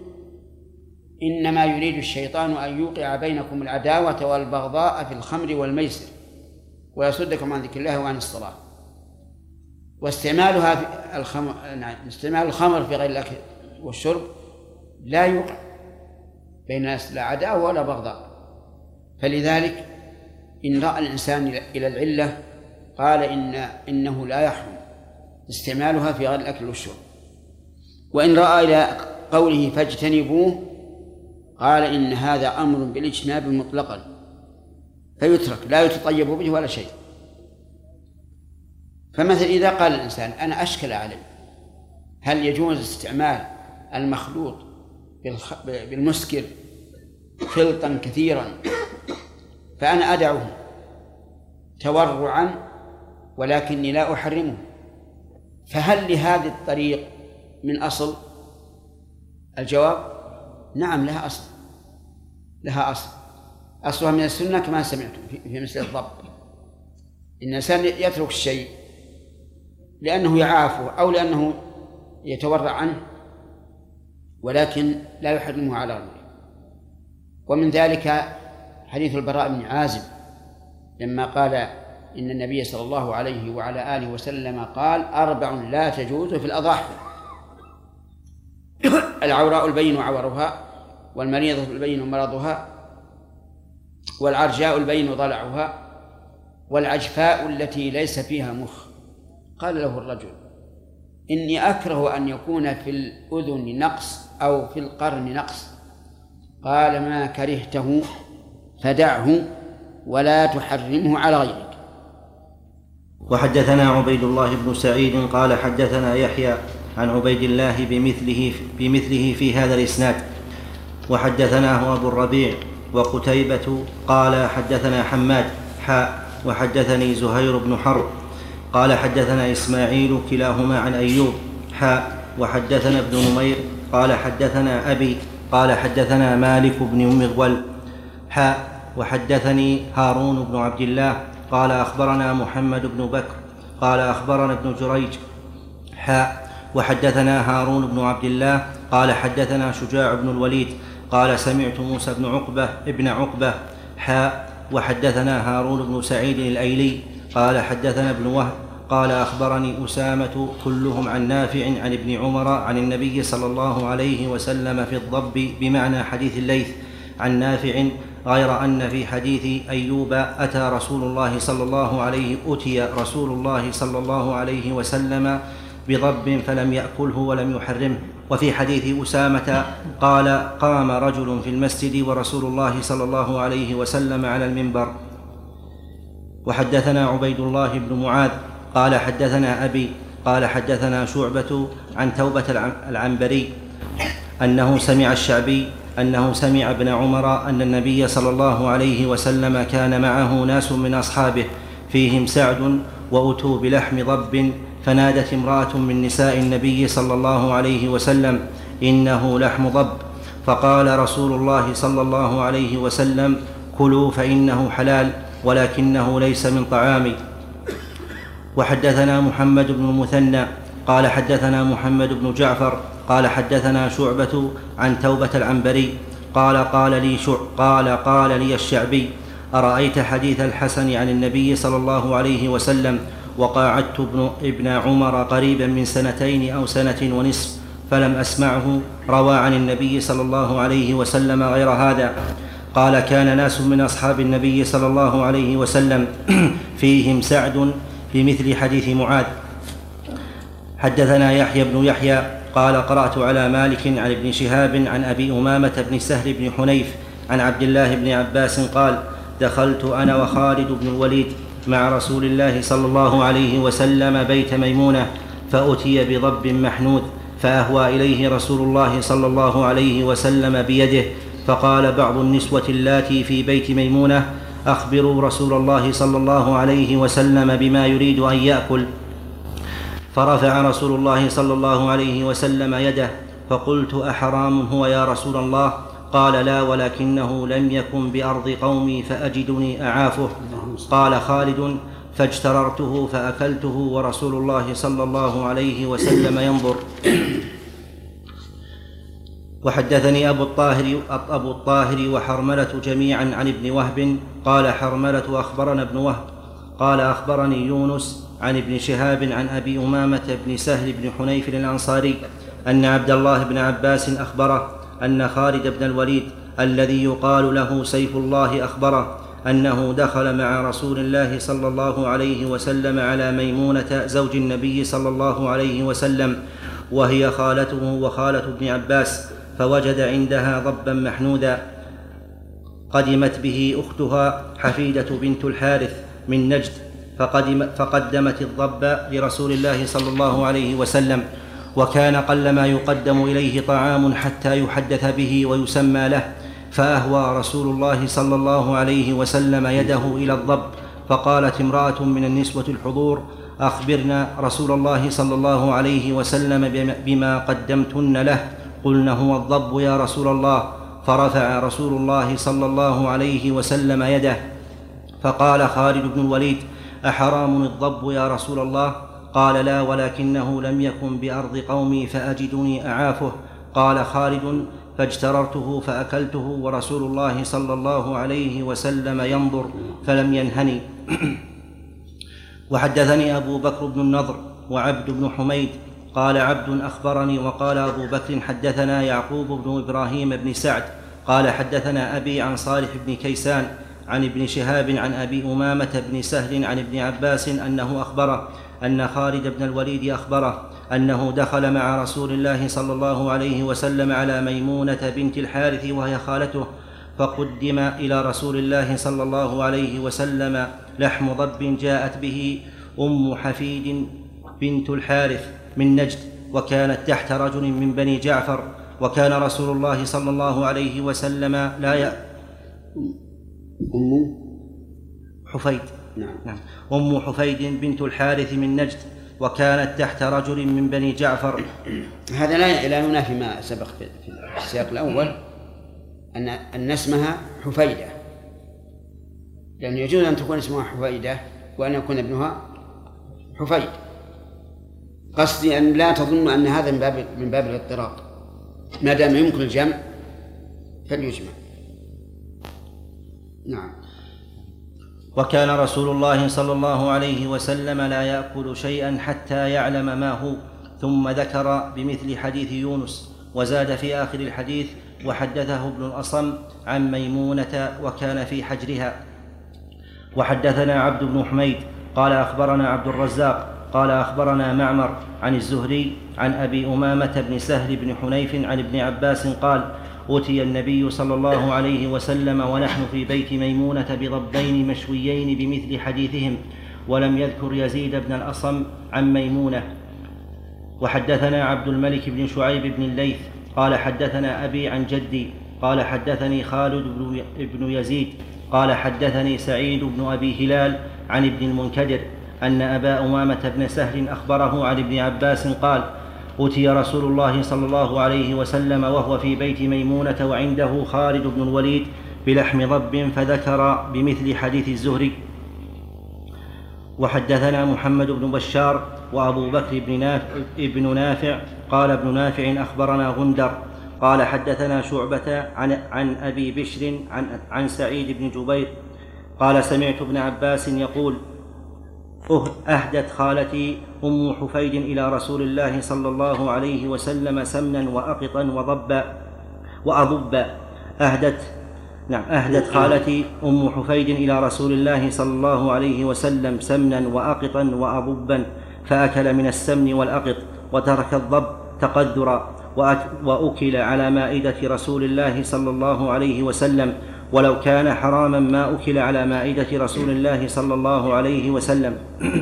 إنما يريد الشيطان أن يوقع بينكم العداوة والبغضاء في الخمر والميسر ويصدكم عن ذكر الله وعن الصلاة. واستعمالها في الخمر، استعمال الخمر في غير الأكل والشرب لا يوقع بين الناس لا عداوة ولا بغضاء. فلذلك إن رأى الإنسان إلى العلة قال إن إنه لا يحرم استعمالها في غير الأكل والشرب، وإن رأى إلى قوله فاجتنبوه قال إن هذا أمر بالاجتناب مطلقا فيترك لا يتطيب به ولا شيء. فمثلا إذا قال الإنسان أنا أشكل علي هل يجوز استعمال المخلوط بالمسكر خلطا كثيرا فأنا أدعه تورعا ولكني لا أحرمه، فهل لهذه الطريق من أصل؟ الجواب نعم لها أصل، لها أصل، أصلها من السنة كما سمعتم في مثل الضبط. إن الإنسان يترك الشيء لأنه يعافه أو لأنه يتورع عنه، ولكن لا يحرمه على غيره. ومن ذلك حديث البراء بن عازب لما قال إن النبي صلى الله عليه وعلى آله وسلم قال: أربع لا تجوز في الأضاحي: العوراء البين عورها، والمريضة البين مرضها، والعرجاء البين ضلعها، والعجفاء التي ليس فيها مخ. قال له الرجل: إني أكره أن يكون في الأذن نقص أو في القرن نقص. قال: ما كرهته فدعه ولا تحرمه على غيرك.
وحدثنا عبيد الله بن سعيد قال حدثنا يحيى عن عبيد الله بمثله, بمثله في هذا الإسناد. وحدثناه أبو الربيع وقتيبة قال حدثنا حماد حاء وحدثني زهير بن حرب قال حدثنا إسماعيل كلاهما عن أيوب حاء وحدثنا ابن نمير قال حدثنا أبي قال حدثنا مالك بن مغول حاء وحدثني هارون بن عبد الله قال أخبرنا محمد بن بكر قال أخبرنا ابن جريج حاء وحدثنا هارون بن عبد الله قال حدثنا شجاع بن الوليد قال سمعت موسى بن عقبة ابن عقبة حاء وحدثنا هارون بن سعيد الأيلي قال حدثنا ابن وهب قال أخبرني أسامة كلهم عن نافع عن ابن عمر عن النبي صلى الله عليه وسلم في الضب بمعنى حديث الليث عن نافع، غير أن في حديث أيوب أتى رسول الله صلى الله عليه أتي رسول الله صلى الله عليه وسلم بضب فلم يأكله ولم يحرمه. وفي حديث أسامة قال قام رجل في المسجد ورسول الله صلى الله عليه وسلم على المنبر. وحدثنا عبيد الله بن معاذ قال حدثنا أبي قال حدثنا شعبة عن توبة العنبري أنه سمع الشعبي أنه سمع ابن عمر أن النبي صلى الله عليه وسلم كان معه ناس من أصحابه فيهم سعد وأتوا بلحم ضب فنادت امرأة من نساء النبي صلى الله عليه وسلم إنه لحم ضب، فقال رسول الله صلى الله عليه وسلم كلوا فإنه حلال ولكنه ليس من طعامي. وحدثنا محمد بن المثنى قال حدثنا محمد بن جعفر قال حدثنا شعبة عن توبة العنبري قال قال لي شع قال قال لي الشعبي أرأيت حديث الحسن عن النبي صلى الله عليه وسلم وقاعدت ابن, ابن عمر قريبا من سنتين أو سنة ونصف فلم أسمعه روى عن النبي صلى الله عليه وسلم غير هذا. قال كان ناس من أصحاب النبي صلى الله عليه وسلم فيهم سعد بمثل حديث معاذ. حدثنا يحيى بن يحيى قال قرأت على مالك عن ابن شهاب عن أبي أمامة بن سهل بن حنيف عن عبد الله بن عباس قال دخلت أنا وخالد بن الوليد مع رسول الله صلى الله عليه وسلم بيت ميمونة فأتي بضب محنوذ فأهوى إليه رسول الله صلى الله عليه وسلم بيده، فقال بعض النسوة اللاتي في بيت ميمونة أخبروا رسول الله صلى الله عليه وسلم بما يريد أن يأكل. فرفع رسول الله صلى الله عليه وسلم يده فقلت أحرام هو يا رسول الله؟ قال لا ولكنه لم يكن بأرض قومي فأجدني أعافه. قال خالد فاجتررته فأكلته ورسول الله صلى الله عليه وسلم ينظر. وحدثني أبو الطاهر, أبو الطاهر وحرملة جميعا عن ابن وهب قال حرملة أخبرنا ابن وهب قال أخبرني يونس عن ابن شهاب عن أبي أمامة بن سهل بن حنيف الأنصاري أن عبد الله بن عباس أخبره أن خالد بن الوليد الذي يقال له سيف الله أخبره أنه دخل مع رسول الله صلى الله عليه وسلم على ميمونة زوج النبي صلى الله عليه وسلم وهي خالته وخالة ابن عباس، فوجد عندها ضبا محنوذا قدمت به أختها حفيدة بنت الحارث من نجد فقدم فقدمت الضب لرسول الله صلى الله عليه وسلم، وكان قل ما يقدم إليه طعام حتى يحدث به ويسمى له، فأهوى رسول الله صلى الله عليه وسلم يده إلى الضب فقالت امرأة من النسوة الحضور: أخبرنا رسول الله صلى الله عليه وسلم بما قدمتن له. قلنا: هو الضب يا رسول الله. فرفع رسول الله صلى الله عليه وسلم يده فقال خالد بن الوليد: أحرام الضب يا رسول الله؟ قال: لا، ولكنه لم يكن بأرض قومي فأجدني أعافه. قال خالد: فاجتررته فأكلته ورسول الله صلى الله عليه وسلم ينظر فلم ينهني. وحدثني أبو بكر بن النضر وعبد بن حميد قال عبد أخبرني، وقال أبو بكر حدثنا يعقوب بن إبراهيم بن سعد قال حدثنا أبي عن صالح بن كيسان عن ابن شهاب عن أبي أمامة بن سهل عن ابن عباس أنه أخبره أن خالد بن الوليد أخبره أنه دخل مع رسول الله صلى الله عليه وسلم على ميمونة بنت الحارث وهي خالته، فقدم إلى رسول الله صلى الله عليه وسلم لحم ضب جاءت به أم حفيد بنت الحارث من نجد، وكانت تحت رجل من بني جعفر، وكان رسول الله صلى الله عليه وسلم لا ي...
أم
حفيد
نعم.
نعم. أم حفيد بنت الحارث من نجد، وكانت تحت رجل من بني جعفر.
هذا لا لا ينافي ما سبق في السياق الأول أن أن اسمها حفيدة، لأن يجوز أن تكون اسمها حفيدة وأن يكون ابنها حفيد. قصدي أن لا تظن أن هذا من باب من باب الاضطراب، ما دام يمكن الجمع فليجمع. نعم.
وكان رسول الله صلى الله عليه وسلم لا يأكل شيئا حتى يعلم ما هو، ثم ذكر بمثل حديث يونس، وزاد في آخر الحديث: وحدثه ابن الأصم عن ميمونة وكان في حجرها. وحدثنا عبد بن حميد قال أخبرنا عبد الرزاق قال أخبرنا معمر عن الزهري عن أبي أمامة بن سهل بن حنيف عن ابن عباس قال: أتي النبي صلى الله عليه وسلم ونحن في بيت ميمونة بضبين مشويين بمثل حديثهم، ولم يذكر يزيد بن الأصم عن ميمونة. وحدثنا عبد الملك بن شعيب بن الليث قال حدثنا أبي عن جدي قال حدثني خالد بن يزيد قال حدثني سعيد بن أبي هلال عن ابن المنكدر أن أبا أمامة بن سهل أخبره عن ابن عباس قال: أتي رسول الله صلى الله عليه وسلم وهو في بيت ميمونة وعنده خالد بن الوليد بلحم ضب، فذكر بمثل حديث الزهري. وحدثنا محمد بن بشار وأبو بكر بن نافع, ابن نافع قال ابن نافع أخبرنا غندر قال حدثنا شعبة عن, عن أبي بشر عن, عن سعيد بن جبير قال: سمعت ابن عباس يقول: أهدت خالتي أم حفيد إلى رسول الله صلى الله عليه وسلم سمنا وأقطا وضبا وأضبا أهدت نعم أهدت خالتي أم حفيد إلى رسول الله صلى الله عليه وسلم سمنا وأقطا وأضبا، فأكل من السمن والأقط وترك الضب تقدرا، وأكل على مائدة رسول الله صلى الله عليه وسلم، ولو كان حراما ما أكل على مائدة رسول الله صلى الله عليه وسلم.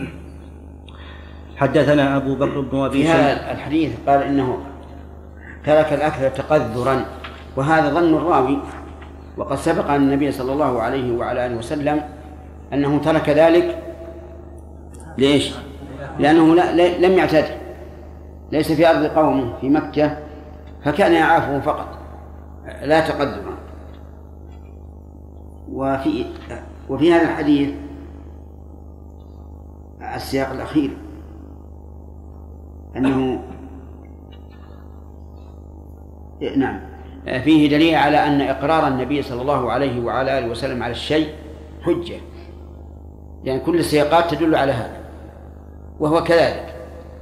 حدثنا أبو بكر بن أبي
شيبة. في هذا الحديث قال إنه ترك الأكل تقذرا، وهذا ظن الراوي، وقد سبق أن النبي صلى الله عليه وعلى آله وسلم أنه ترك ذلك ليش؟ لأنه لا لم يعتد، ليس في أرض قومه في مكة، فكان يعافه فقط لا تقدرا. وفي وفي هذا الحديث السياق الأخير أنه نعم فيه دليل على أن إقرار النبي صلى الله عليه وعلى آله وسلم على الشيء حجة، يعني كل السياقات تدل على هذا، وهو كذلك،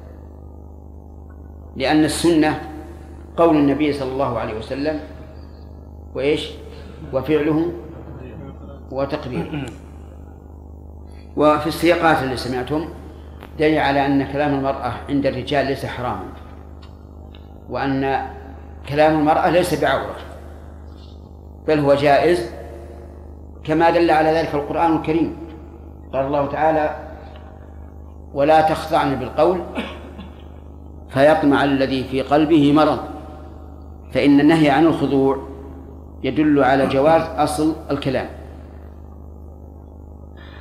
لأن السنة قول النبي صلى الله عليه وسلم وإيش وفعله وتقريره. وفي السياقات اللي سمعتم دليل على أن كلام المرأة عند الرجال ليس حراما، وأن كلام المرأة ليس بعورة، بل هو جائز، كما دل على ذلك القرآن الكريم. قال الله تعالى: ولا تخضعن بالقول فيطمع الذي في قلبه مرض، فإن النهي عن الخضوع يدل على جواز أصل الكلام.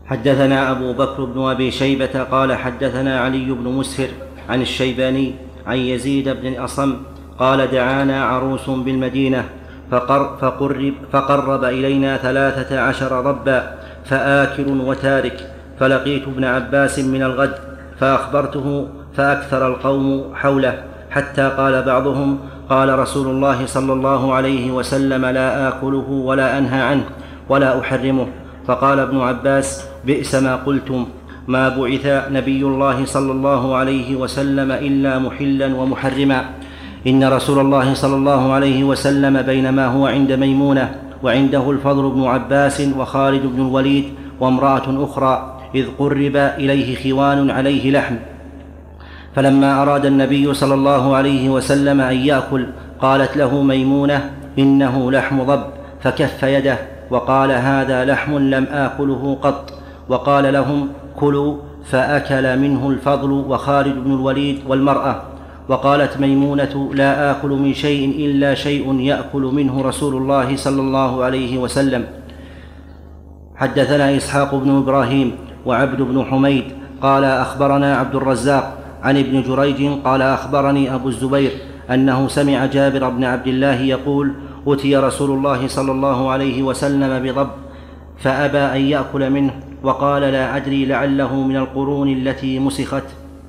حدثنا أبو بكر بن أبي شيبة قال حدثنا علي بن مسهر عن الشيباني عن يزيد بن الأصم قال دعانا عروس بالمدينة فقر فقرب, فقرب إلينا ثلاثة عشر ربا فآكل وتارك، فلقيت ابن عباس من الغد فأخبرته فأكثر القوم حوله، حتى قال بعضهم قال رسول الله صلى الله عليه وسلم لا آكله ولا أنهى عنه ولا أحرمه. فقال ابن عباس بئس ما قلتم، ما بعث نبي الله صلى الله عليه وسلم إلا محلا ومحرما. إن رسول الله صلى الله عليه وسلم بينما هو عند ميمونة وعنده الفضل بن عباس وخالد بن الوليد وامرأة أخرى إذ قرب إليه خوان عليه لحم، فلما أراد النبي صلى الله عليه وسلم أن يأكل قالت له ميمونة إنه لحم ضب، فكف يده وقال هذا لحم لم آكله قط، وقال لهم كلوا، فأكل منه الفضل وخالد بن الوليد والمرأة. وقالت ميمونة لا آكل من شيء إلا شيء يأكل منه رسول الله صلى الله عليه وسلم. حدثنا إسحاق بن إبراهيم وعبد بن حميد قال أخبرنا عبد الرزاق عن ابن جريج قال أخبرني أبو الزبير أنه سمع جابر بن عبد الله يقول أتي رسول الله صلى الله عليه وسلم بضب فأبى أن يأكل منه، وقال لا أدري لعله من القرون التي مسخت.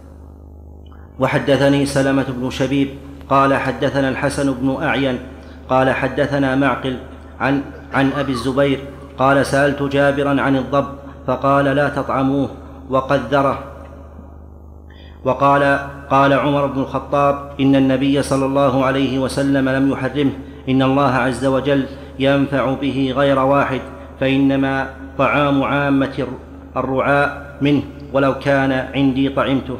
وحدثني سلمة بن شبيب قال حدثنا الحسن بن أعين قال حدثنا معقل عن, عن أبي الزبير قال سألت جابرا عن الضب فقال لا تطعموه وقذره. وقال قال عمر بن الخطاب إن النبي صلى الله عليه وسلم لم يحرمه، إن الله عز وجل ينفع به غير واحد، فإنما طعام عامة الرعاء منه ولو كان عندي طعمته.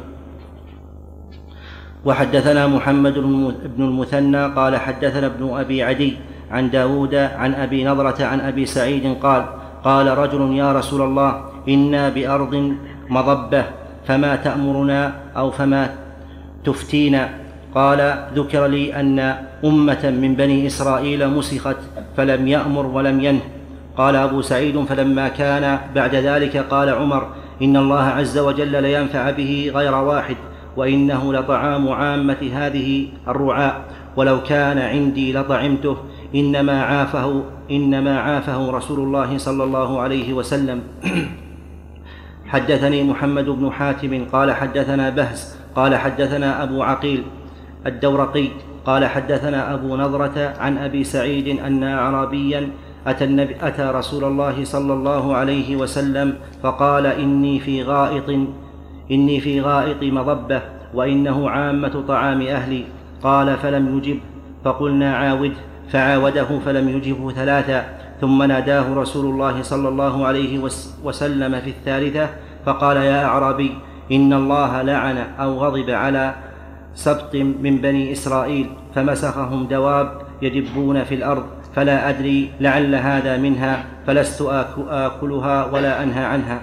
وحدثنا محمد بن المثنى قال حدثنا ابن أبي عدي عن داود عن أبي نضرة عن أبي سعيد قال قال رجل يا رسول الله إنا بأرض مضبة فما تأمرنا أو فما تفتينا؟ قال ذكر لي أن أمة من بني إسرائيل مسخت فلم يأمر ولم ينه. قال أبو سعيد فلما كان بعد ذلك قال عمر إن الله عز وجل لينفع به غير واحد، وإنه لطعام عامة هذه الرعاء، ولو كان عندي لطعمته، إنما عافه إنما عافه رسول الله صلى الله عليه وسلم. حدثني محمد بن حاتم قال حدثنا بهز قال حدثنا أبو عقيل الدورقي قال حدثنا أبو نضرة عن أبي سعيد أن أعرابيا أتى, النبي أتى رسول الله صلى الله عليه وسلم فقال إني في غائط إني في غائط مضبة وإنه عامة طعام أهلي. قال فلم يجب، فقلنا عاود، فعاوده فلم يجبه ثلاثا، ثم ناداه رسول الله صلى الله عليه وسلم في الثالثة فقال يا أعرابي إن الله لعن أو غضب على سبط من بني إسرائيل فمسخهم دواب يدبون في الأرض، فلا أدري لعل هذا منها، فلست آكلها ولا أنهى عنها.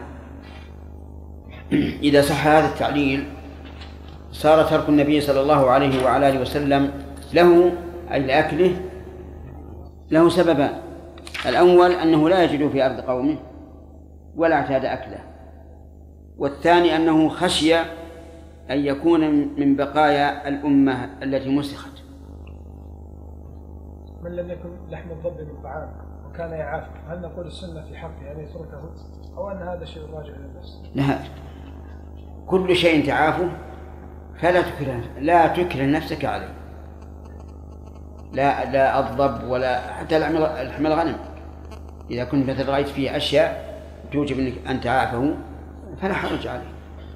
إذا صح هذا التعليل صار ترك النبي صلى الله عليه وعلى آله وسلم له أي لأكله له سببان: الأول أنه لا يجد في أرض قومه ولا اعتاد أكله، والثاني أنه خشي أن يكون من بقايا الأمة التي مسخت.
من لم يكن لحم الضب من طعام وكان يعافى، هل نقول السنة في حقه أن يتركه أو أن هذا شيء راجع للنفس؟
لا، كل شيء تعافه فلا تكره لا تكره نفسك عليه، لا لا الضب ولا حتى لحم الغنم، إذا كنت مثل رأيت فيه أشياء توجب أنك أن تعافه فلا حرج عليه.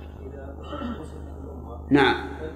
نعم،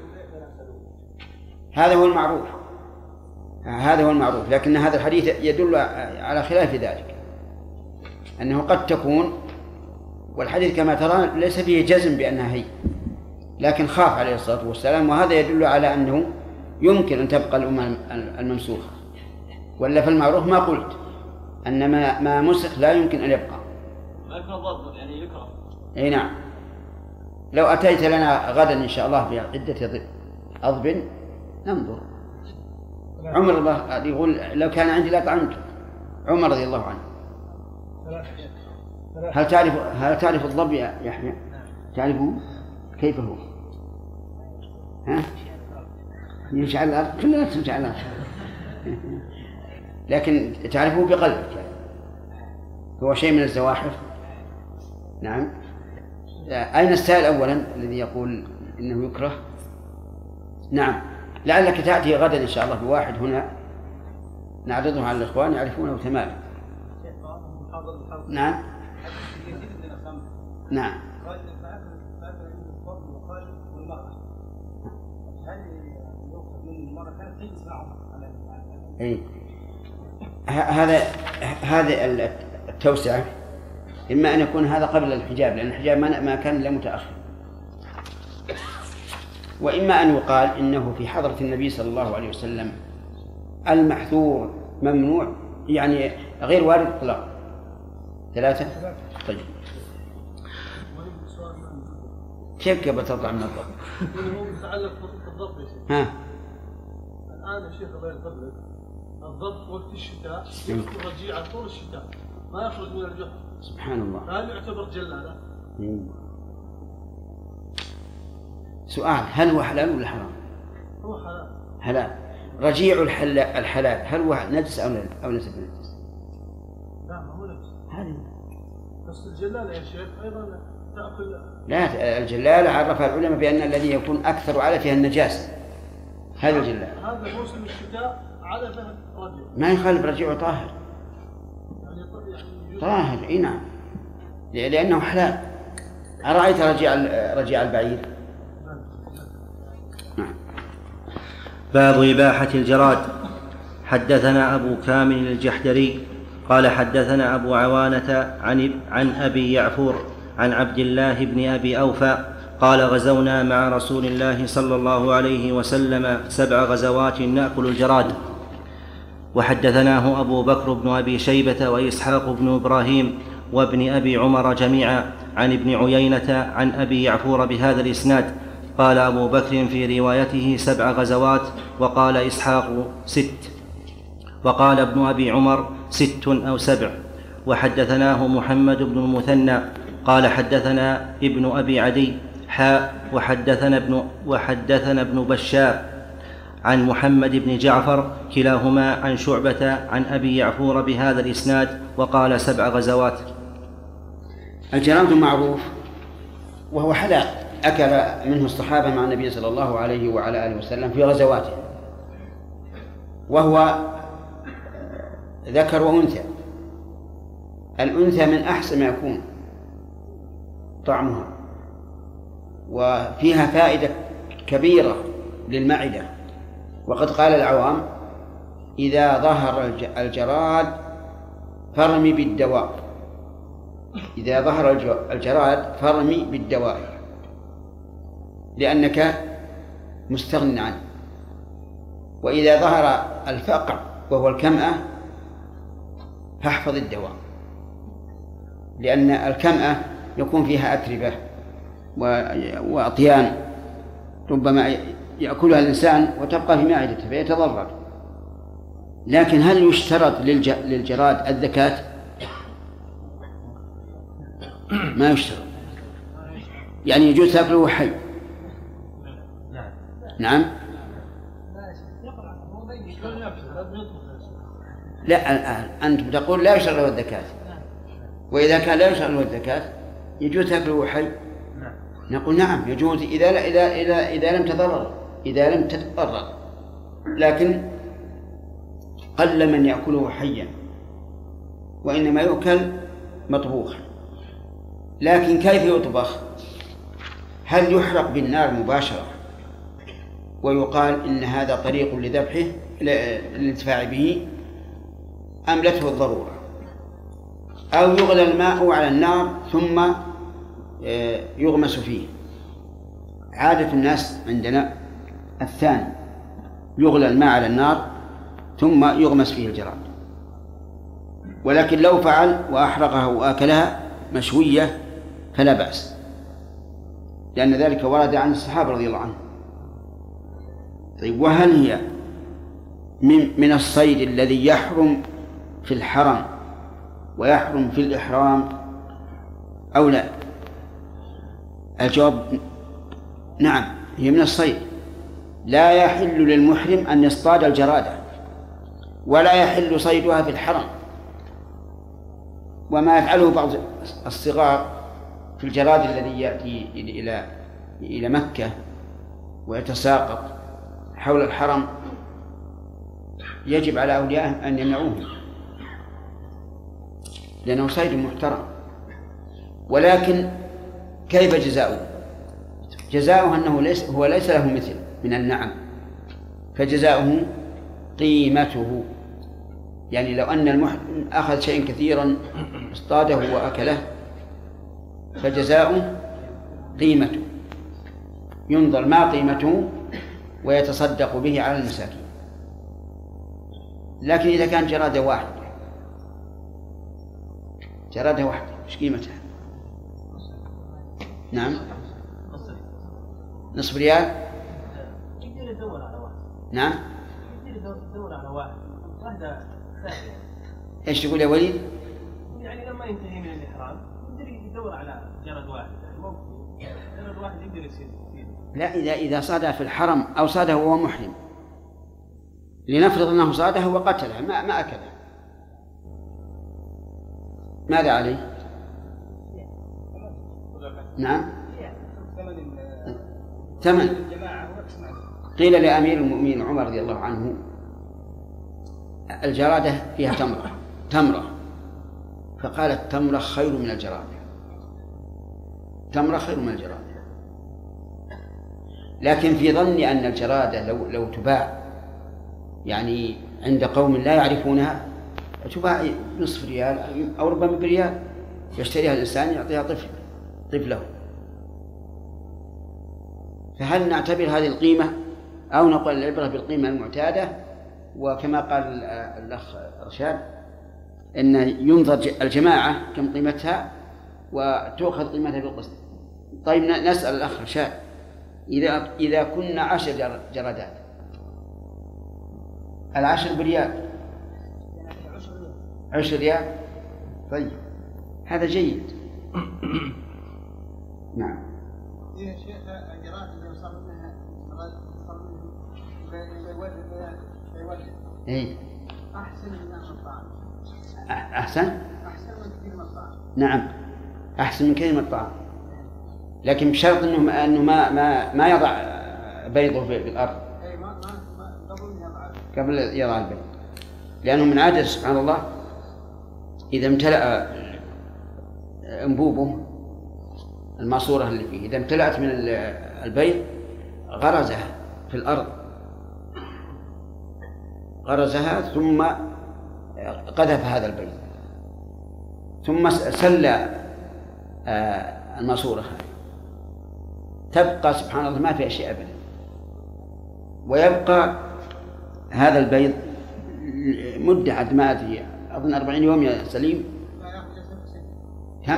هذا هو المعروف هذا هو المعروف لكن هذا الحديث يدل على خلاف ذلك، أنه قد تكون، والحديث كما ترى ليس فيه جزم بأنها هي، لكن خاف عليه الصلاة والسلام، وهذا يدل على أنه يمكن أن تبقى الأمة الممسوخة، ولا في المعروف ما قلت أن ما, ما مسخ لا يمكن أن يبقى.
ما يكون ضبط يعني يكره.
أي نعم، لو أتيت لنا غدا إن شاء الله بعدة أضب ننظر. عمر الله يقول لو كان عندي لا طعمت، عمر رضي الله عنه. هل تعرف هل تعرف الضب يا يحيى؟ تعرفه؟ كيف هو؟ ها؟ يمشي على الأرض، كلنا تمشي على الأرض. لكن تعرفه بقلبك يعني. هو شيء من الزواحف. نعم. أين السائل أولا الذي يقول إنه يكره؟ نعم، لعلك تأتي غدا إن شاء الله بواحد هنا نعرضه على الإخوان يعرفونه تماما. نعم نعم. إيه. هذا هذا التوسعة إما أن يكون هذا قبل الحجاب، لأن الحجاب ما كان إلا متأخر، وإما أن يقال إنه في حضرة النبي صلى الله عليه وسلم المحذور ممنوع، يعني غير وارد إطلاقا. ثلاثة. طيب كيف كيف تطلع من الضب؟
هو متعلق بالضب يا شيخ.
ها.
الآن يا شيخ الله يفضلك، الضب وقت الشتاء يكون رجيع طول الشتاء ما يخرج من الجحر. سبحان الله. هل يعتبر جلالة؟
سؤال: هل هو حلال ولا حرام؟
هو حلال.
حلال. رجيع الحلال هل هو نجس أو أو ليس بنجس؟
لا ما هو نجس.
هذه.
بس الجلالة يا شيخ أيضا تأكل.
لا، الجلالة عرفها العلماء بأن الذي يكون أكثر علفها النجاسة، هذا الجلالة.
هذا موسم الشتاء علفه رجيع.
ما يخالف رجيع طاهر.
يعني
طاهر اي نعم، لأنه حلال. أرأيت رجيع رجيع البعير؟ نعم.
باب إباحة الجراد. حدثنا أبو كامل الجحدري قال حدثنا أبو عوانة عن عن أبي يعفور عن عبد الله بن أبي أوفى قال غزونا مع رسول الله صلى الله عليه وسلم سبع غزوات نأكل الجراد. وحدثناه أبو بكر بن أبي شيبة وإسحاق بن إبراهيم وابن أبي عمر جميعا عن ابن عيينة عن أبي يعفور بهذا الإسناد. قال أبو بكر في روايته سبع غزوات، وقال إسحاق ست، وقال ابن أبي عمر ست أو سبع. وحدثناه محمد بن المثنى قال حدثنا ابن أبي عدي حاء وحدثنا ابن, وحدثنا ابن بشار عن محمد بن جعفر كلاهما عن شعبة عن أبي يعفور بهذا الإسناد وقال سبع غزوات.
الجراد معروف وهو حلال، أكل منه الصحابة مع النبي صلى الله عليه وعلى آله وسلم في غزواته، وهو ذكر وأنثى. الأنثى من أحسن ما يكون طعمها، وفيها فائدة كبيرة للمعدة. وقد قال العوام: إذا ظهر الجراد فارمي بالدواء، إذا ظهر الجراد فارمي بالدواء، لأنك مستغن عنه. وإذا ظهر الفقع وهو الكمأة فاحفظ الدواء، لأن الكمأة يكون فيها أتربة وأطيان ربما يأكلها الإنسان وتبقى في معدته فيتضرر. لكن هل يشترط للجراد الذكاة؟ ما يشترط، يعني يجوز تأكله حي. نعم. لا، الآن أنت تقول لا يشترط له الذكاة، وإذا كان لا يشترط له الذكاة يجوز تأكله حي. نقول نعم يجوز إذا لا إذا إذا إذا لم تضرر إذا لم تتضرر، لكن قل من يأكله حيا، وإنما يؤكل مطبوخ. لكن كيف يطبخ؟ هل يحرق بالنار مباشرة ويقال إن هذا طريق لذبحه للانتفاع به، أم لته الضرورة، أو يغلى الماء على النار ثم يغمس فيه؟ عادة الناس عندنا الثاني، يغلى الماء على النار ثم يغمس فيه الجراد. ولكن لو فعل وأحرقها وآكلها مشوية فلا بأس، لأن ذلك ورد عن الصحابة رضي الله عنهم. طيب، وهل هي من, من الصيد الذي يحرم في الحرم ويحرم في الإحرام، أو لا؟ الجواب نعم، هي من الصيد. لا يحل للمحرم أن يصطاد الجرادة، ولا يحل صيدها في الحرم. وما يفعله بعض الصغار في الجراد الذي يأتي إلى إلى مكة ويتساقط حول الحرم يجب على أوليائهم أن يمنعوه، لأنه صيد محترم. ولكن كيف جزاؤه؟ جزاؤه أنه ليس هو ليس له مثل من النعم، فجزاؤه قيمته. يعني لو أن المحرم أخذ شيئا كثيرا اصطاده وأكله فجزاؤه قيمته، ينظر ما قيمته ويتصدق به على المساكين. لكن إذا كان جرادة واحدة جرادة واحدة إيش قيمتها؟ نعم نصف ريال.
يقدر يدور على واحد.
نعم
يقدر يدور على واحد واحدة ثانية.
إيش تقول يا وليد؟
يعني لما ينتهي من الإحرام يقدر يدور على جرد واحد، يعني ممكن جرد واحد يقدر يصير.
لا، إذا إذا صاده في الحرم أو صاده وهو محرم، لنفرض أنه صاده وقتله ما ما أكله، ماذا عليه؟ نعم ثمن. قيل لأمير المؤمنين عمر رضي الله عنه الجرادة فيها تمرة تمرة فقال التمرة خير من الجرادة، تمرة خير من الجرادة. لكن في ظني أن الجرادة لو لو تباع يعني عند قوم لا يعرفونها تباع نصف ريال أو ربما بريال، يشتريها الإنسان يعطيها طفل طفله. فهل نعتبر هذه القيمة أو نقول العبرة بالقيمة المعتادة؟ وكما قال الأخ رشاد إن ينظر الجماعة كم قيمتها وتأخذ قيمتها بالقسط. طيب نسأل الأخ رشاد، إذا إذا كنا عشر جرادات العشر بريال عشر ريال، طيب هذا جيد. نعم.
يا شيخ الجراد اللي وصل منها وصل منها
إيه
أحسن من الطعام.
أحسن؟
أحسن من كثير من الطعام.
نعم أحسن من كثير من الطعام، لكن بشرط إنه إنه ما ما ما يضع بيضه في الأرض.
أي ما ما قبل يضع
قبل يضع البيض، لأنه من عادة سبحان الله إذا امتلأ أنبوبه الماسورة اللي فيه إذا امتلأت من البيض غرزها في الأرض، غرزها ثم قذف هذا البيض ثم سل الماسورة هذه، تبقى سبحان الله ما فيها شيء أبدا، ويبقى هذا البيض مدة عد ما أدري أظن أربعين يوم يا سليم. كم؟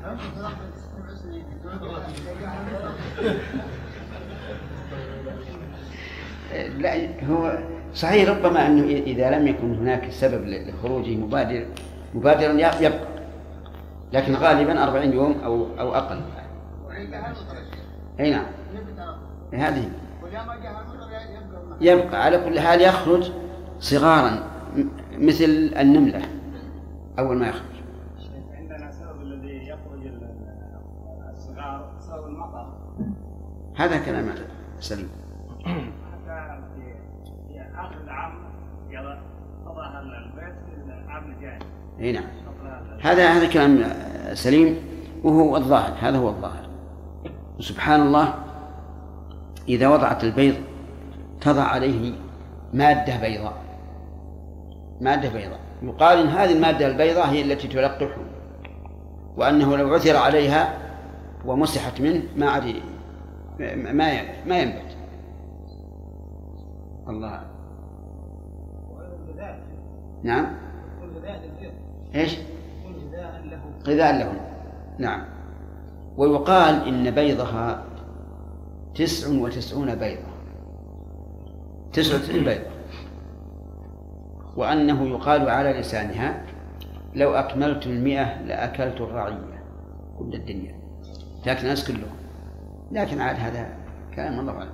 لا هو صحيح ربما أنه إذا لم يكن هناك سبب لخروجه مبادر مبادرا يبقى، لكن غالبا أربعين يوم أو أو أقل. أي نعم هذه يبقى على كل حال يخرج صغارا مثل النملة أول ما يخرج.
عندنا سبب الذي يخرج الصغار سبب المطر.
هذا كلام سليم.
حتى في آخر العام قضاها البيت في العام الجاي.
أي نعم هذا هذا كلام سليم وهو الظاهر، هذا هو الظاهر. سبحان الله إذا وضعت البيض تضع عليه مادة بيضاء، مادة بيضاء يقال إن هذه المادة البيضاء هي التي تلقحه، وأنه لو عثر عليها ومسحت منه ما عاد ما ما ينبت. الله. نعم. إيش؟ غذاء لهم. نعم. ويقال إن بيضها تسع وتسعون بيضة، تسع وتسعين بيضة، وأنه يقال على لسانها لو أكملت المئة لأكلت الرعية. كل الدنيا، لكن الناس كلهم. لكن عاد هذا كلام الله أعلم.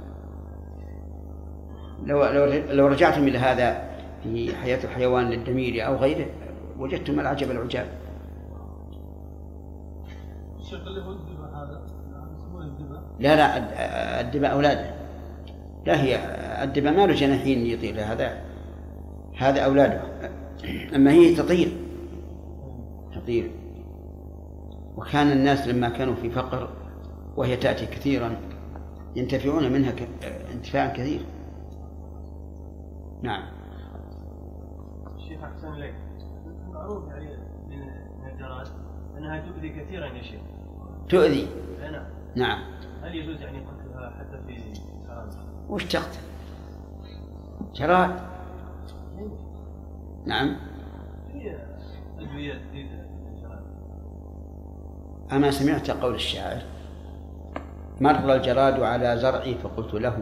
لو لو لو رجعتم إلى هذا في حياة الحيوان للدميري أو غيره وجدتم العجب العجاب. لا لا الدباء أولاده، لا هي الدباء ما له جناحين يطير، هذا هذا أولاده، أما هي تطير تطير. وكان الناس لما كانوا في فقر وهي تأتي كثيرا ينتفعون منها انتفاعا كثير. نعم.
الشيخ أحسن لك، معروف يعني من الجراد أنها تؤذي كثيرا يا شيخ.
تؤذي؟
نعم.
نعم.
هل يجوز يعني قتلها حتى في الحرام؟
وش تقتل؟ جراد؟ نعم.
في أدوية جديدة.
أما سمعت قول الشاعر: مر الجراد على زرعي فقلت له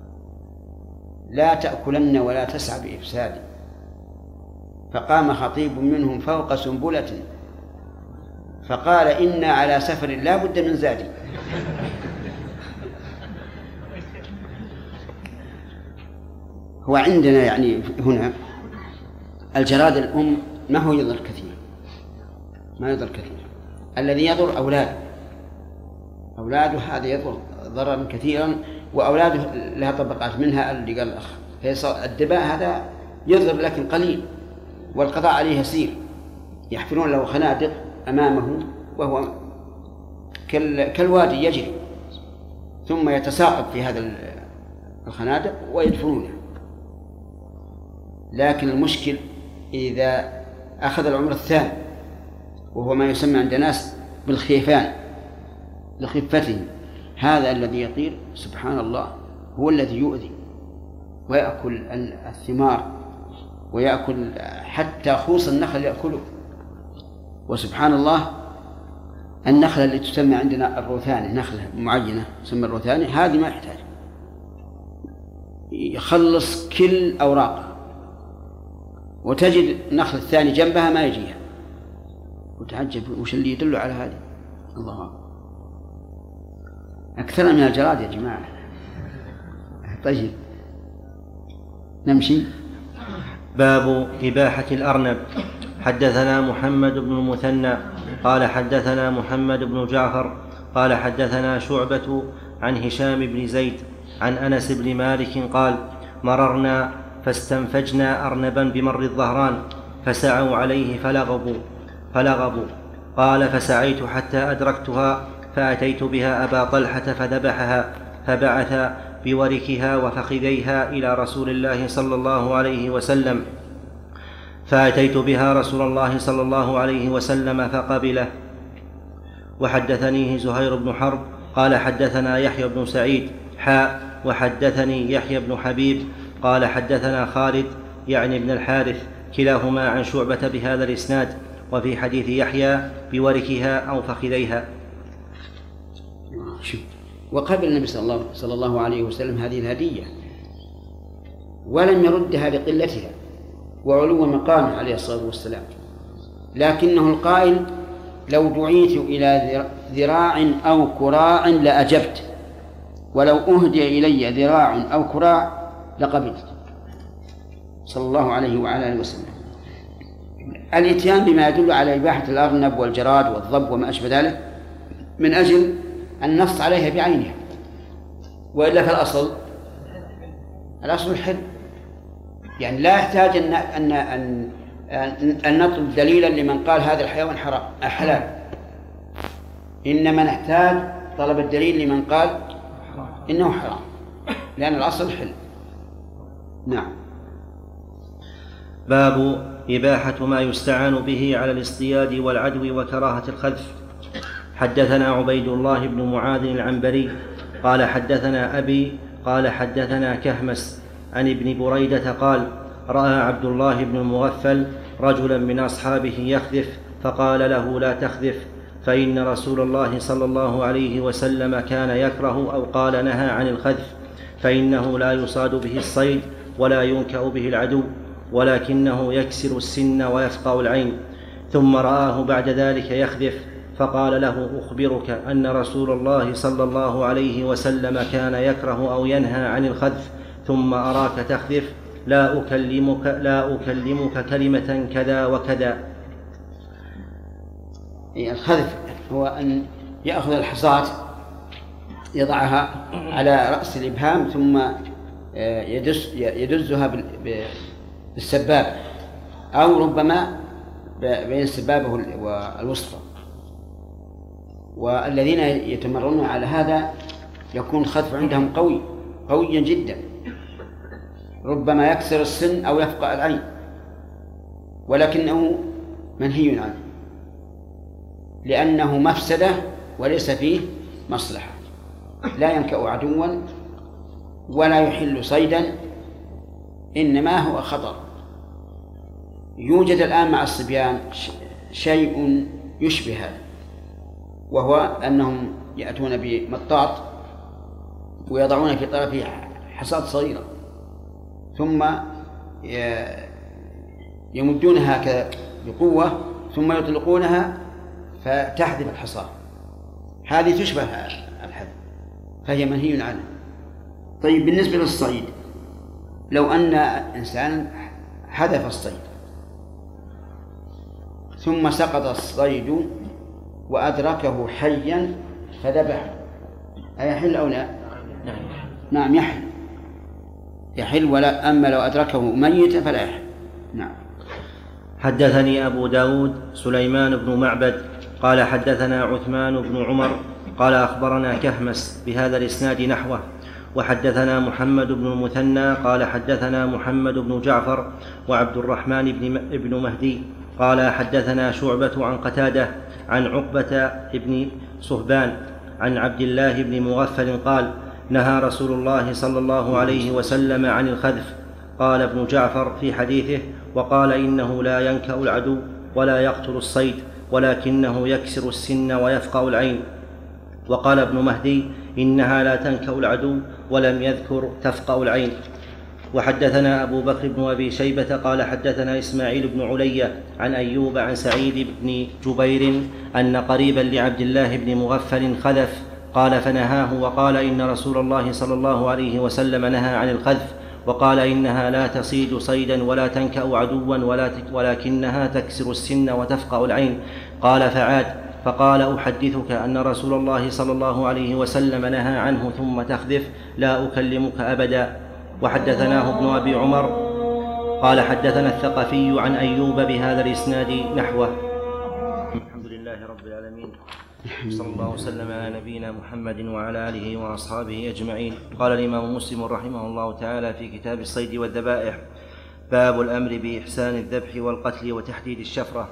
لا تأكلن ولا تسعى بإفسادي، فقام خطيب منهم فوق سنبلة فقال إنا على سفر لا بد من زادي. هو عندنا يعني هنا الجراد الأم ما هو يضر كثير، ما يضر كثير، الذي يضر أولاده أولاده هذا يضر ضررا كثيرا، وأولاده لها طبقات منها اللي قال الأخ. الدباء هذا يضر لكن قليل، والقضاء عليه يسير، يحفرون له خنادق أمامه وهو كالوادي يجري، ثم يتساقط في هذا الخنادق ويدفنونه. لكن المشكل إذا أخذ العمر الثاني، وهو ما يسمى عند ناس بالخيفان لخفته، هذا الذي يطير سبحان الله هو الذي يؤذي ويأكل الثمار ويأكل حتى خوص النخل يأكله. وسبحان الله النخلة اللي تسمى عندنا الروثاني، نخلة معينة تسمى الروثاني، هذه ما يحتاج، يخلص كل أوراقها، وتجد النخل الثاني جنبها ما يجيها، وتعجب وش اللي يدل على هذه. الله أكبر، أكثر من الجراد يا جماعة. طيب نمشي.
باب إباحة الأرنب. حدثنا محمد بن المثنى قال حدثنا محمد بن جعفر قال حدثنا شعبة عن هشام بن زيد عن أنس بن مالك قال مررنا فاستنفجنا أرنبا بمر الظهران فسعوا عليه فلغبوا فلغبوا قال فسعيت حتى أدركتها فأتيت بها أبا طلحة فذبحها فبعث بوركها وفخذيها إلى رسول الله صلى الله عليه وسلم، فأتيت بها رسول الله صلى الله عليه وسلم فقبله. وحدثنيه زهير بن حرب قال حدثنا يحيى بن سعيد حاء وحدثني يحيى بن حبيب قال حدثنا خالد يعني ابن الحارث كلاهما عن شعبة بهذا الإسناد، وفي حديث يحيى بوركها أو فخذيها.
وقبل النبي صلى الله عليه وسلم هذه الهدية ولم يردها لقلتها وعلو مقامه عليه الصلاة والسلام، لكنه القائل لو دعيت إلى ذراع أو كراع لأجبت، ولو أهدي إلي ذراع أو كراع لقبلت، صلى الله عليه وعلى آله وسلم. الإتيان بما يدل على إباحة الأرنب والجراد والضب وما أشبه ذلك من أجل النص عليها بعينها، وإلا فالأصل الأصل الحل، يعني لا يحتاج أن أن أن أن نطلب دليلا لمن قال هذا الحيوان حرام حلال، إنما نحتاج طلب الدليل لمن قال إنه حرام، لأن الأصل الحل. نعم.
باب إباحة ما يستعان به على الاصطياد والعدو وكراهة الخذف. حدثنا عبيد الله بن معاذ العنبري قال حدثنا أبي قال حدثنا كهمس عن ابن بريدة قال رأى عبد الله بن المغفل رجلا من أصحابه يخذف فقال له لا تخذف، فإن رسول الله صلى الله عليه وسلم كان يكره أو قال نهى عن الخذف، فإنه لا يصاد به الصيد ولا ينكأ به العدو، ولكنه يكسر السن ويفقع العين. ثم رآه بعد ذلك يخذف فقال له: أخبرك أن رسول الله صلى الله عليه وسلم كان يكره أو ينهى عن الخذف، ثم أراك تخذف، لا أكلمك, لا أكلمك كلمة كذا وكذا.
الخذف هو أن يأخذ الحصاة يضعها على رأس الإبهام ثم يدس يدزها بالسبابة، أو ربما بين السبابة والوسطى. والذين يتمرنون على هذا يكون الخذف عندهم قوي قويا جدا، ربما يكسر السن أو يفقأ العين، ولكنه منهي عنه لأنه مفسدة وليس فيه مصلحة، لا ينكأ عدوا ولا يحل صيدا، إنما هو خطر. يوجد الآن مع الصبيان شيء يشبه هذا، وهو أنهم يأتون بمطاط ويضعون في طرفه حصاة صغيرة ثم يمدونها هكذا بقوة ثم يطلقونها فتحذف الحصاة. هذه تشبه الحذف فهي منهي عنه. طيب بالنسبة للصيد، لو أن إنسان حذف الصيد ثم سقط الصيد وأدركه حيا فذبحه، أيحل أو لا؟ نعم يحل يحل ولا أما لو أدركه ميتا فلا يحل. نعم.
حدثني أبو داود سليمان بن معبد قال حدثنا عثمان بن عمر قال أخبرنا كهمس بهذا الإسناد نحوه. وحدثنا محمد بن المثنى قال حدثنا محمد بن جعفر وعبد الرحمن بن مهدي قال حدثنا شعبة عن قتادة عن عقبة بن صهبان عن عبد الله بن مغفل قال نهى رسول الله صلى الله عليه وسلم عن الخذف. قال ابن جعفر في حديثه: وقال إنه لا ينكأ العدو ولا يقتل الصيد ولكنه يكسر السن ويفقأ العين. وقال ابن مهدي: إنها لا تنكأ العدو ولم يذكر تفقأ العين. وحدثنا أبو بكر بن أبي شيبة قال حدثنا إسماعيل بن علي عن أيوب عن سعيد بن جبير أن قريبا لعبد الله بن مغفل خذف، قال فنهاه وقال إن رسول الله صلى الله عليه وسلم نهى عن الخذف، وقال إنها لا تصيد صيدا ولا تنكأ عدوا ولكنها تكسر السن وتفقأ العين. قال فعاد فقال أحدثك أن رسول الله صلى الله عليه وسلم نهى عنه ثم تخذف، لا أكلمك أبدا. وحدثناه ابن أبي عمر قال حدثنا الثقفي عن أيوب بهذا الإسناد نحوه. الحمد لله رب العالمين، صلى الله وسلم على نبينا محمد وعلى آله وأصحابه أجمعين. قال الإمام مسلم رحمه الله تعالى في كتاب الصيد والذبائح: باب الأمر بإحسان الذبح والقتل وتحديد الشفرة.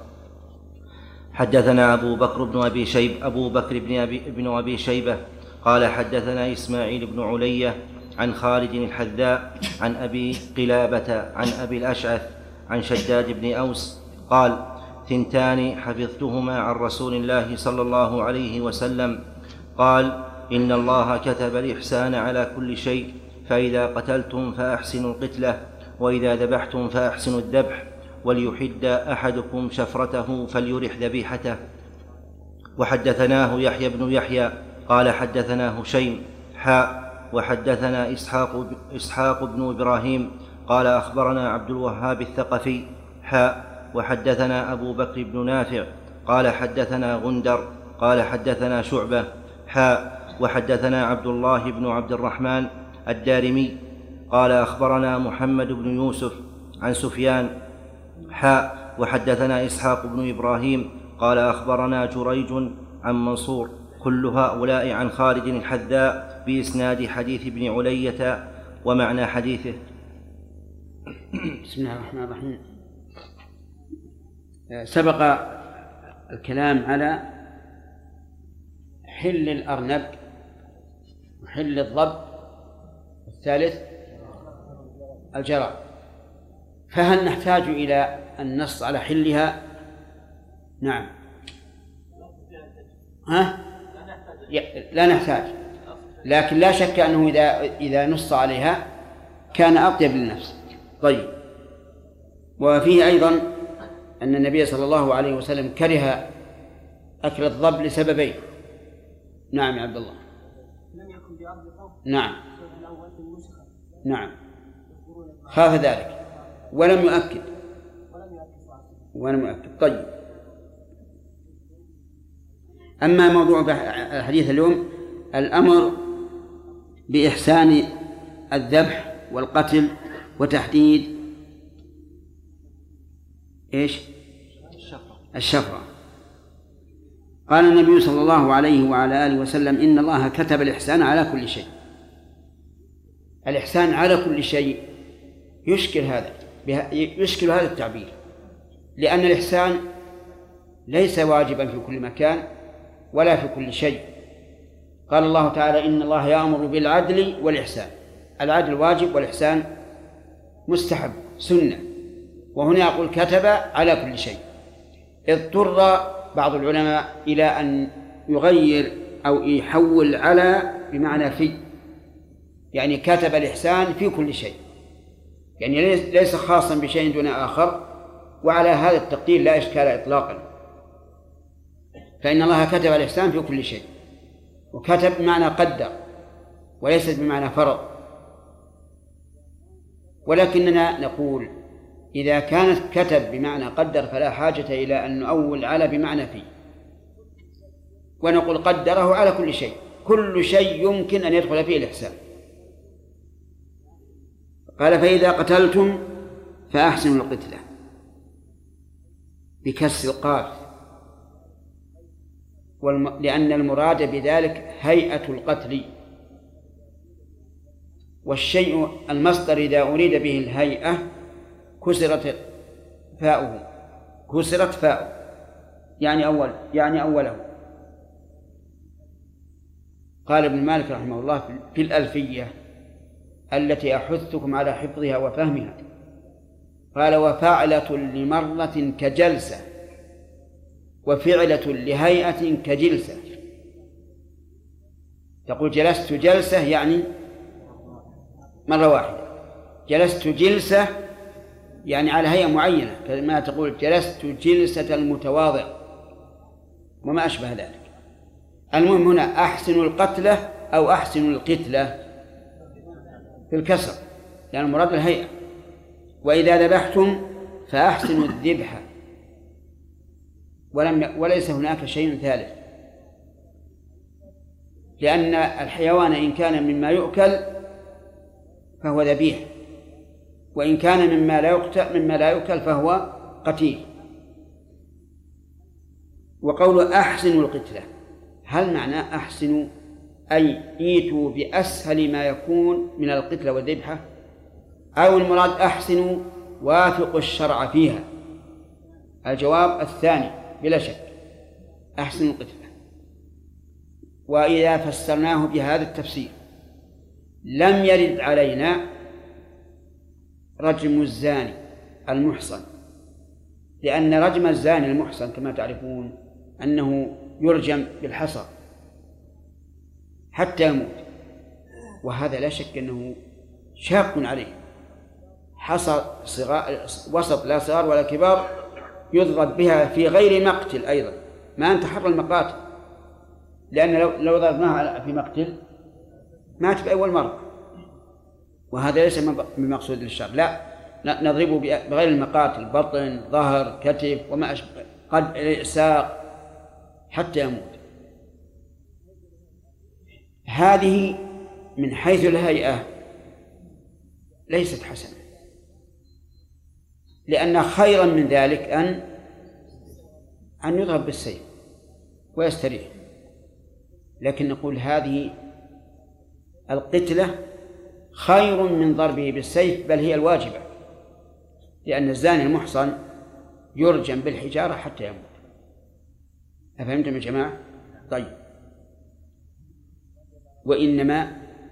حدثنا أبو بكر بن أبي شيب أبو بكر بن أبي, بن أبي شيبة قال حدثنا إسماعيل بن علية عن خالد الحذاء عن أبي قلابة عن أبي الأشعث عن شداد بن أوس قال: ثنتان حفظتهما عن رسول الله صلى الله عليه وسلم قال: إن الله كتب الإحسان على كل شيء، فإذا قتلتم فأحسنوا القتلة، وإذا ذبحتم فأحسنوا الذبح، وليحد أحدكم شفرته فليرح ذبيحته. وحدثناه يحيى بن يحيى قال حدثنا هشيم حاء وحدثنا إسحاق, إسحاق بن إبراهيم قال أخبرنا عبد الوهاب الثقفي حاء وحدثنا أبو بكر بن نافع قال حدثنا غندر قال حدثنا شعبة حاء وحدثنا عبد الله بن عبد الرحمن الدارمي قال أخبرنا محمد بن يوسف عن سفيان حاء وحدثنا إسحاق بن إبراهيم قال أخبرنا جريج عن منصور، كل هؤلاء عن خالد الحذاء بإسناد حديث ابن علية ومعنى حديثه.
بسم الله الرحمن الرحيم. سبق الكلام على حل الأرنب وحل الضب، والثالث الجرى، فهل نحتاج إلى النص على حلها؟ نعم. ها؟ لا نحتاج، لكن لا شك أنه إذا إذا نص عليها كان أطيب للنفس. طيب، وفيه أيضا أن النبي صلى الله عليه وسلم كره أكل الضب لسببين. نعم يا عبد الله.
لم يكن بأرض قوم.
نعم.
الأول في النسخة.
نعم. خاف ذلك ولم يؤكد.
ولم يؤكد.
ولم يؤكد. طيب. أما موضوع الحديث اليوم الأمر بإحسان الذبح والقتل وتحديد إيش؟ الشفرة. قال النبي صلى الله عليه وعلى آله وسلم إن الله كتب الإحسان على كل شيء. الإحسان على كل شيء يشكل هذا يشكل هذا التعبير، لأن الإحسان ليس واجبا في كل مكان ولا في كل شيء. قال الله تعالى إن الله يأمر بالعدل والإحسان. العدل واجب والإحسان مستحب سنة، وهنا يقول كتب على كل شيء. اضطر بعض العلماء إلى أن يغير أو يحول على بمعنى في، يعني كتب الإحسان في كل شيء، يعني ليس خاصا بشيء دون آخر، وعلى هذا التقدير لا إشكال إطلاقا، فإن الله كتب الإحسان في كل شيء. وكتب بمعنى قدر وليس بمعنى فرض. ولكننا نقول إذا كانت كتب بمعنى قدر فلا حاجة إلى أن نؤول على بمعنى في، ونقول قدره على كل شيء. كل شيء يمكن أن يدخل فيه الإحسان. قال فإذا قتلتم فأحسنوا القتلة بكسر القاف، لأن المراد بذلك هيئة القتل، والشيء المصدر إذا أريد به الهيئة كسرت فاؤه كسرت فاؤه يعني أول يعني أوله. قال ابن مالك رحمه الله في الألفية التي أحثكم على حفظها وفهمها، قال وفعلة لمرة كجلسة وفعلة لهيئة كجلسة. تقول جلست جلسة يعني مرة واحدة، جلست جلسة يعني على هيئة معينة، كما تقول جلست جلسة المتواضع وما أشبه ذلك. المهم هنا أحسن القتلة أو أحسن القتلة في الكسر، لأن يعني المراد الهيئة. وإذا ذبحتم فأحسنوا الذبح، ولم وليس هناك شيء ثالث، لأن الحيوان إن كان مما يؤكل فهو ذبيح، وإن كان مما لا يقتل مما لا يؤكل فهو قتيل. وقول أحسنوا القتلة، هل معنى أحسنوا أي ايتوا بأسهل ما يكون من القتلة والذبحة، أو المراد أحسنوا وافقوا الشرع فيها؟ الجواب الثاني بلا شك، أحسنوا القتلة. وإذا فسرناه بهذا التفسير لم يرد علينا رجم الزاني المحصن، لأن رجم الزاني المحصن كما تعرفون أنه يرجم بالحصى حتى يموت، وهذا لا شك أنه شاق عليه. حصى صغار وسط لا صغار ولا كبار يضرب بها في غير مقتل أيضا، ما انتحر المقاتل، لأن لو, لو ضربناها في مقتل مات بأول مرة، وهذا ليس بمقصود للشر. لا، نضربه بغير المقاتل، بطن ظهر كتف وما أشبه، قد ساق حتى يموت. هذه من حيث الهيئة ليست حسنة، لأن خيرا من ذلك أن أن يضرب بالسيف ويستريح. لكن نقول هذه القتلة خير من ضربه بالسيف، بل هي الواجبة، لأن الزاني المحصن يرجم بالحجارة حتى يموت. أفهمتم يا جماعة؟ طيب. وإنما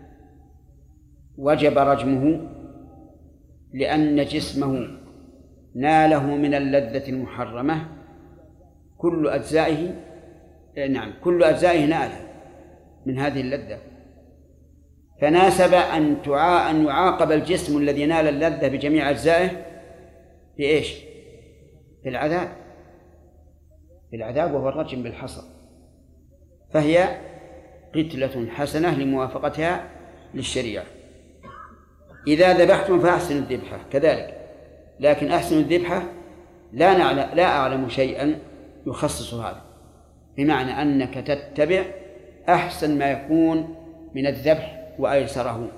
وجب رجمه لأن جسمه ناله من اللذة المحرمة كل أجزائه، نعم كل أجزائه نالها من هذه اللذة، فناسب أن تعا أن يعاقب الجسم الذي نال اللذة بجميع أجزائه بإيش؟ بالعذاب بالعذاب وهو الرجم بالحصى، فهي قتلة حسنة لموافقتها للشريعة. إذا ذبحتم فأحسنوا الذبحة كذلك، لكن أحسنوا الذبحة لا نعلم لا أعلم شيئا يخصص هذا، بمعنى أنك تتبع أحسن ما يكون من الذبح وأيسره.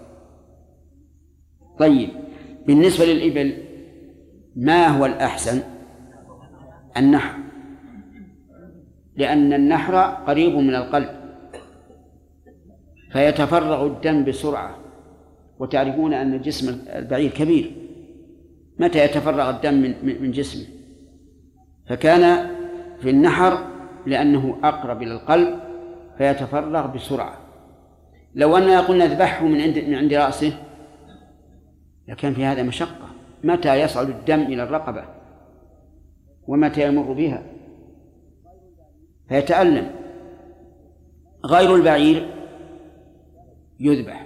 طيب، بالنسبة للإبل ما هو الأحسن؟ النحر، لأن النحر قريب من القلب فيتفرغ الدم بسرعة، وتعرفون أن جسم البعير كبير، متى يتفرغ الدم من من جسمه؟ فكان في النحر لأنه أقرب إلى القلب فيتفرغ بسرعة. لو أننا قلنا اذبحه من عند من عند رأسه لكان في هذا مشقة، متى يصعد الدم إلى الرقبة ومتى يمر بها فيتألم. غير البعير يذبح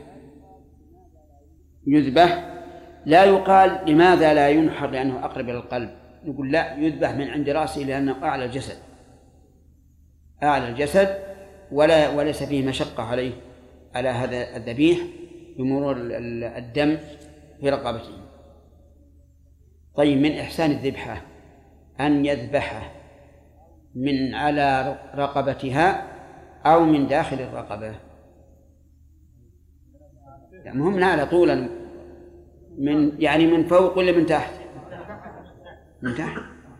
يذبح لا يقال لماذا لا ينحر لأنه أقرب إلى القلب، نقول لا، يذبح من عند رأسه لأنه أعلى الجسد أعلى الجسد ولا وليس فيه مشقة عليه على هذا الذبيح بمرور الدم في رقبته. طيب، من إحسان الذبحة أن يذبحه من على رقبتها أو من داخل الرقبة، يعني مهم من على طولا، من يعني من فوق ولا من تحت؟ من تحت،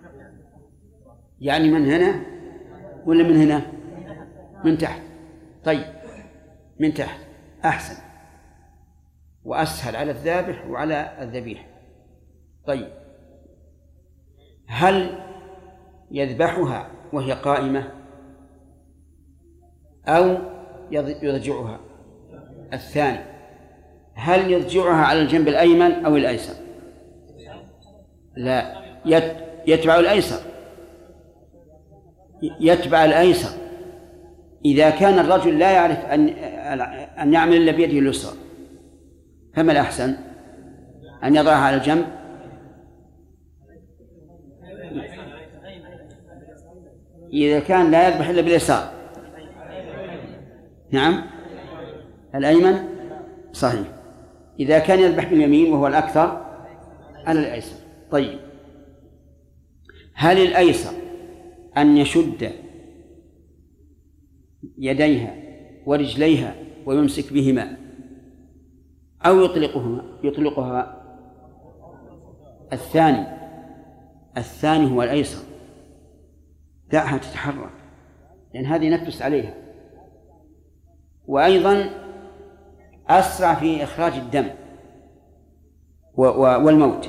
يعني من هنا ولا من هنا؟ من تحت. طيب، من تحت أحسن وأسهل على الذابح وعلى الذبيح. طيب، هل يذبحها وهي قائمة أو يضجعها؟ الثاني. هل يضجعها على الجنب الأيمن أو الأيسر؟ لا، يتبع الأيسر يتبع الأيسر إذا كان الرجل لا يعرف أن أن يعمل إلا بيده اليسرى، فما الأحسن؟ أن يضعها على الجنب إذا كان لا يذبح إلا باليسار. نعم، الأيمن صحيح. إذا كان يذبح باليمين وهو الأكثر على الأيسر. طيب، هل الأيسر أن يشد يديها ورجليها ويمسك بهما أو يطلقهما يطلقها؟ الثاني الثاني هو الأيسر، دعها تتحرك لأن هذه نفس عليها، وأيضا أسرع في إخراج الدم والموت.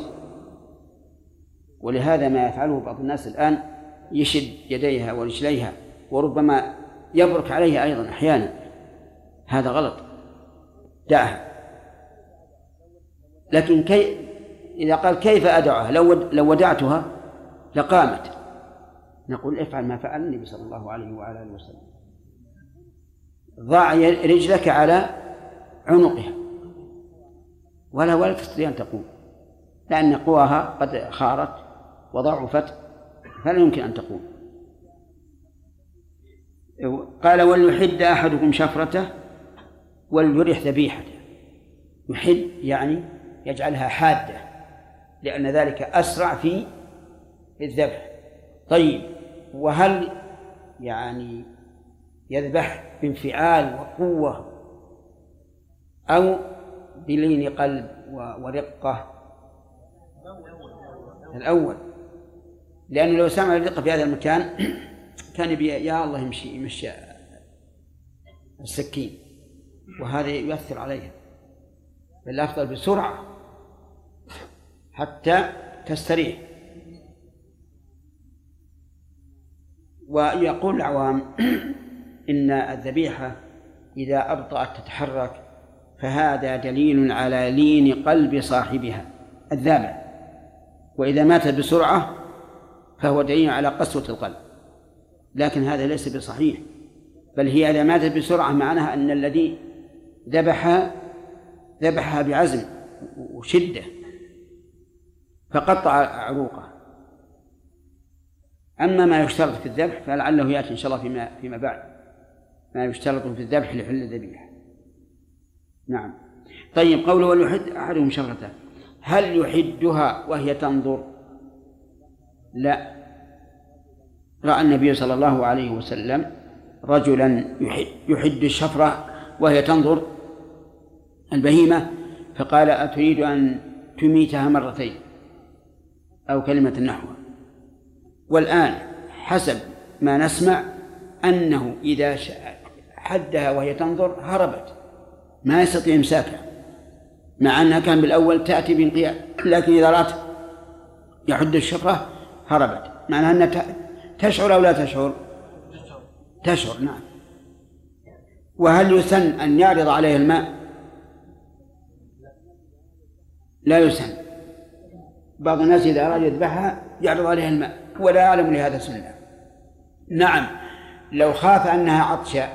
ولهذا ما يفعله بعض الناس الآن يشد يديها ورجليها وربما يبرك عليها أيضا أحيانا، هذا غلط، دعها. لكن كي إذا قال كيف أدعها؟ لو لو ودعتها لقامت، نقول افعل ما فعل النبي صلى الله عليه وعلى آله وسلم، ضع رجلك على عنقها ولا ولا تستطيع أن تقوم، لأن قواها قد خارت وضعفت فلا يمكن أن تقوم. قال وليحد أحدكم شفرته وليرح ذبيحته. يحد يعني يجعلها حادة، لأن ذلك أسرع في الذبح. طيب، وهل يعني يذبح بانفعال وقوة أو بلين قلب ورقة؟ الأول، لأنه لو سمع الرقة في هذا المكان كان يبي يا الله يمشي يمشي السكين، وهذا يؤثر عليها، بل الأفضل بسرعة حتى تستريح. ويقول العوام إن الذبيحة إذا أبطأت تتحرك فهذا دليل على لين قلب صاحبها الذابح، وإذا ماتت بسرعة فهو دليل على قسوة القلب. لكن هذا ليس بصحيح، بل هي إذا ماتت بسرعة معناها أن الذي ذبحها ذبحها بعزم وشدة فقطع عروقه. أما ما يشترط في الذبح فلعله يأتي إن شاء الله فيما, فيما بعد، ما يشترط في الذبح لحل الذبيحة. نعم. طيب، قوله وليحد أحدهم شفرته، هل يحدها وهي تنظر؟ لا، رأى النبي صلى الله عليه وسلم رجلا يحد, يحد الشفرة وهي تنظر البهيمة، فقال أتريد أن تميتها مرتين أو كلمة نحوها. والآن حسب ما نسمع أنه إذا حدها وهي تنظر هربت، ما يستطيع إمساكها، مع أنها كان بالأول تأتي بانقياد، لكن إذا رأت يحد الشفرة هربت، معناها أنها تشعر أو لا تشعر؟ تشعر. نعم. وهل يسن أن يعرض عليه الماء؟ لا يسن. بعض الناس إذا أراد يذبحها يعرض عليها الماء ولا يعلم لهذا سنة. نعم، لو خاف أنها عطشة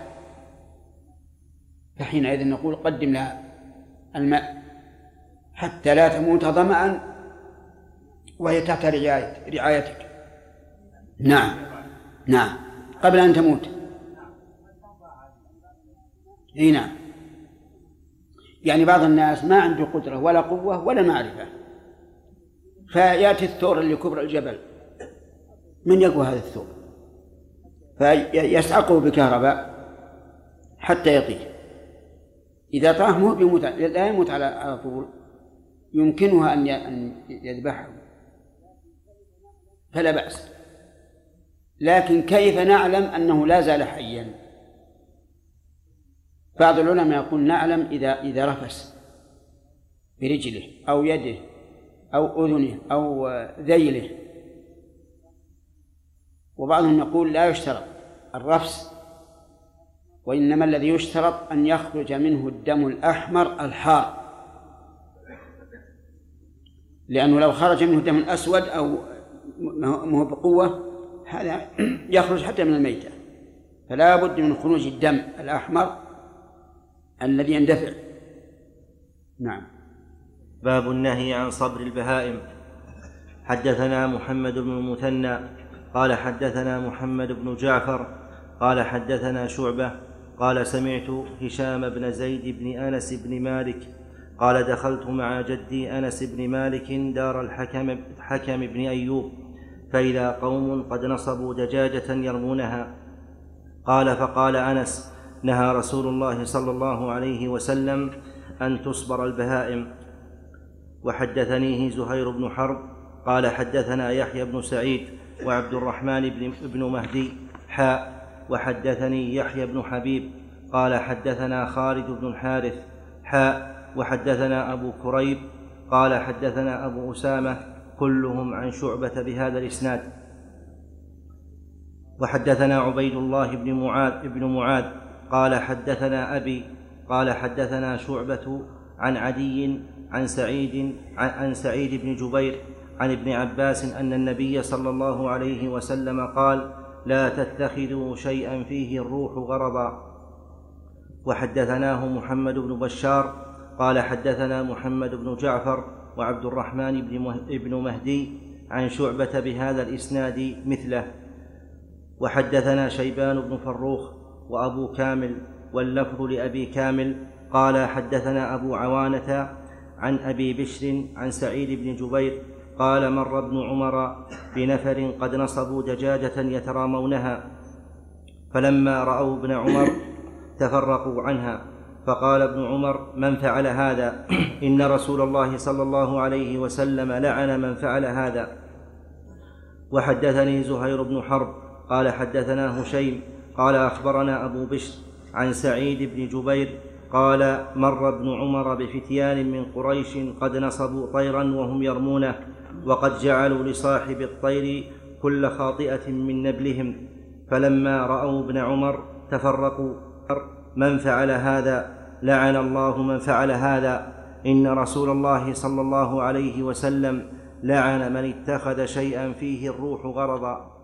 فحينئذ نقول قدم لها الماء حتى لا تموت ظمأ وهي تحت رعايتك. نعم نعم، قبل أن تموت. اي نعم. يعني بعض الناس ما عنده قدرة ولا قوة ولا معرفة، فيأتي الثور اللي كبر الجبل، من يقوى هذا الثور؟ فيسعقه بكهرباء حتى يطير. إذا طاح بيموت، لا يموت على طول، يمكنها أن يذبحه فلا بأس. لكن كيف نعلم أنه لا زال حيا؟ بعض العلماء يقول نعلم إذا إذا رفس برجله أو يده أو أذنه أو ذيله، وبعضهم يقول لا يشترط الرفس، وإنما الذي يشترط أن يخرج منه الدم الأحمر الحار، لأنه لو خرج منه دم أسود أو مو بقوة هذا يخرج حتى من الميتة، فلا بد من خروج الدم الأحمر الذي يندفع. نعم.
باب النهي عن صبر البهائم. حدثنا محمد بن المثنى قال حدثنا محمد بن جعفر قال حدثنا شعبة قال سمعت هشام بن زيد بن أنس بن مالك قال دخلت مع جدي أنس بن مالك دار الحكم حكم بن أيوب، فإذا قوم قد نصبوا دجاجة يرمونها. قال فقال أنس نهى رسول الله صلى الله عليه وسلم أن تصبر البهائم. وحدثنيه زهير بن حرب قال حدثنا يحيى بن سعيد وعبد الرحمن بن مهدي حاء وحدثني يحيى بن حبيب قال حدثنا خالد بن الحارث حاء وحدثنا أبو كريب قال حدثنا أبو أسامة كلهم عن شعبة بهذا الإسناد. وحدثنا عبيد الله بن معاذ بن معاذ قال حدثنا أبي قال حدثنا شعبة عن عدي عن سعيد عن سعيد بن جبير عن ابن عباس أن النبي صلى الله عليه وسلم قال لا تتخذوا شيئا فيه الروح غرضا. وحدثناه محمد بن بشار قال حدثنا محمد بن جعفر وعبد الرحمن بن مهدي عن شعبة بهذا الإسناد مثله. وحدثنا شيبان بن فروخ وأبو كامل واللفظ لأبي كامل قال حدثنا أبو عوانة عن أبي بشر عن سعيد بن جبير قال مر ابن عمر بنفر قد نصبوا دجاجة يترامونها، فلما رأوا ابن عمر تفرقوا عنها، فقال ابن عمر من فعل هذا؟ إن رسول الله صلى الله عليه وسلم لعن من فعل هذا. وحدثني زهير بن حرب قال حدثنا هشيم قال أخبرنا أبو بشر عن سعيد بن جبير قال مر ابن عمر بفتيان من قريش قد نصبوا طيرا وهم يرمونه، وقد جعلوا لصاحب الطير كل خاطئة من نبلهم، فلما رأوا ابن عمر تفرقوا من فعل هذا؟ لعن الله من فعل هذا. إن رسول الله صلى الله عليه وسلم لعن من اتخذ شيئا فيه الروح غرضا.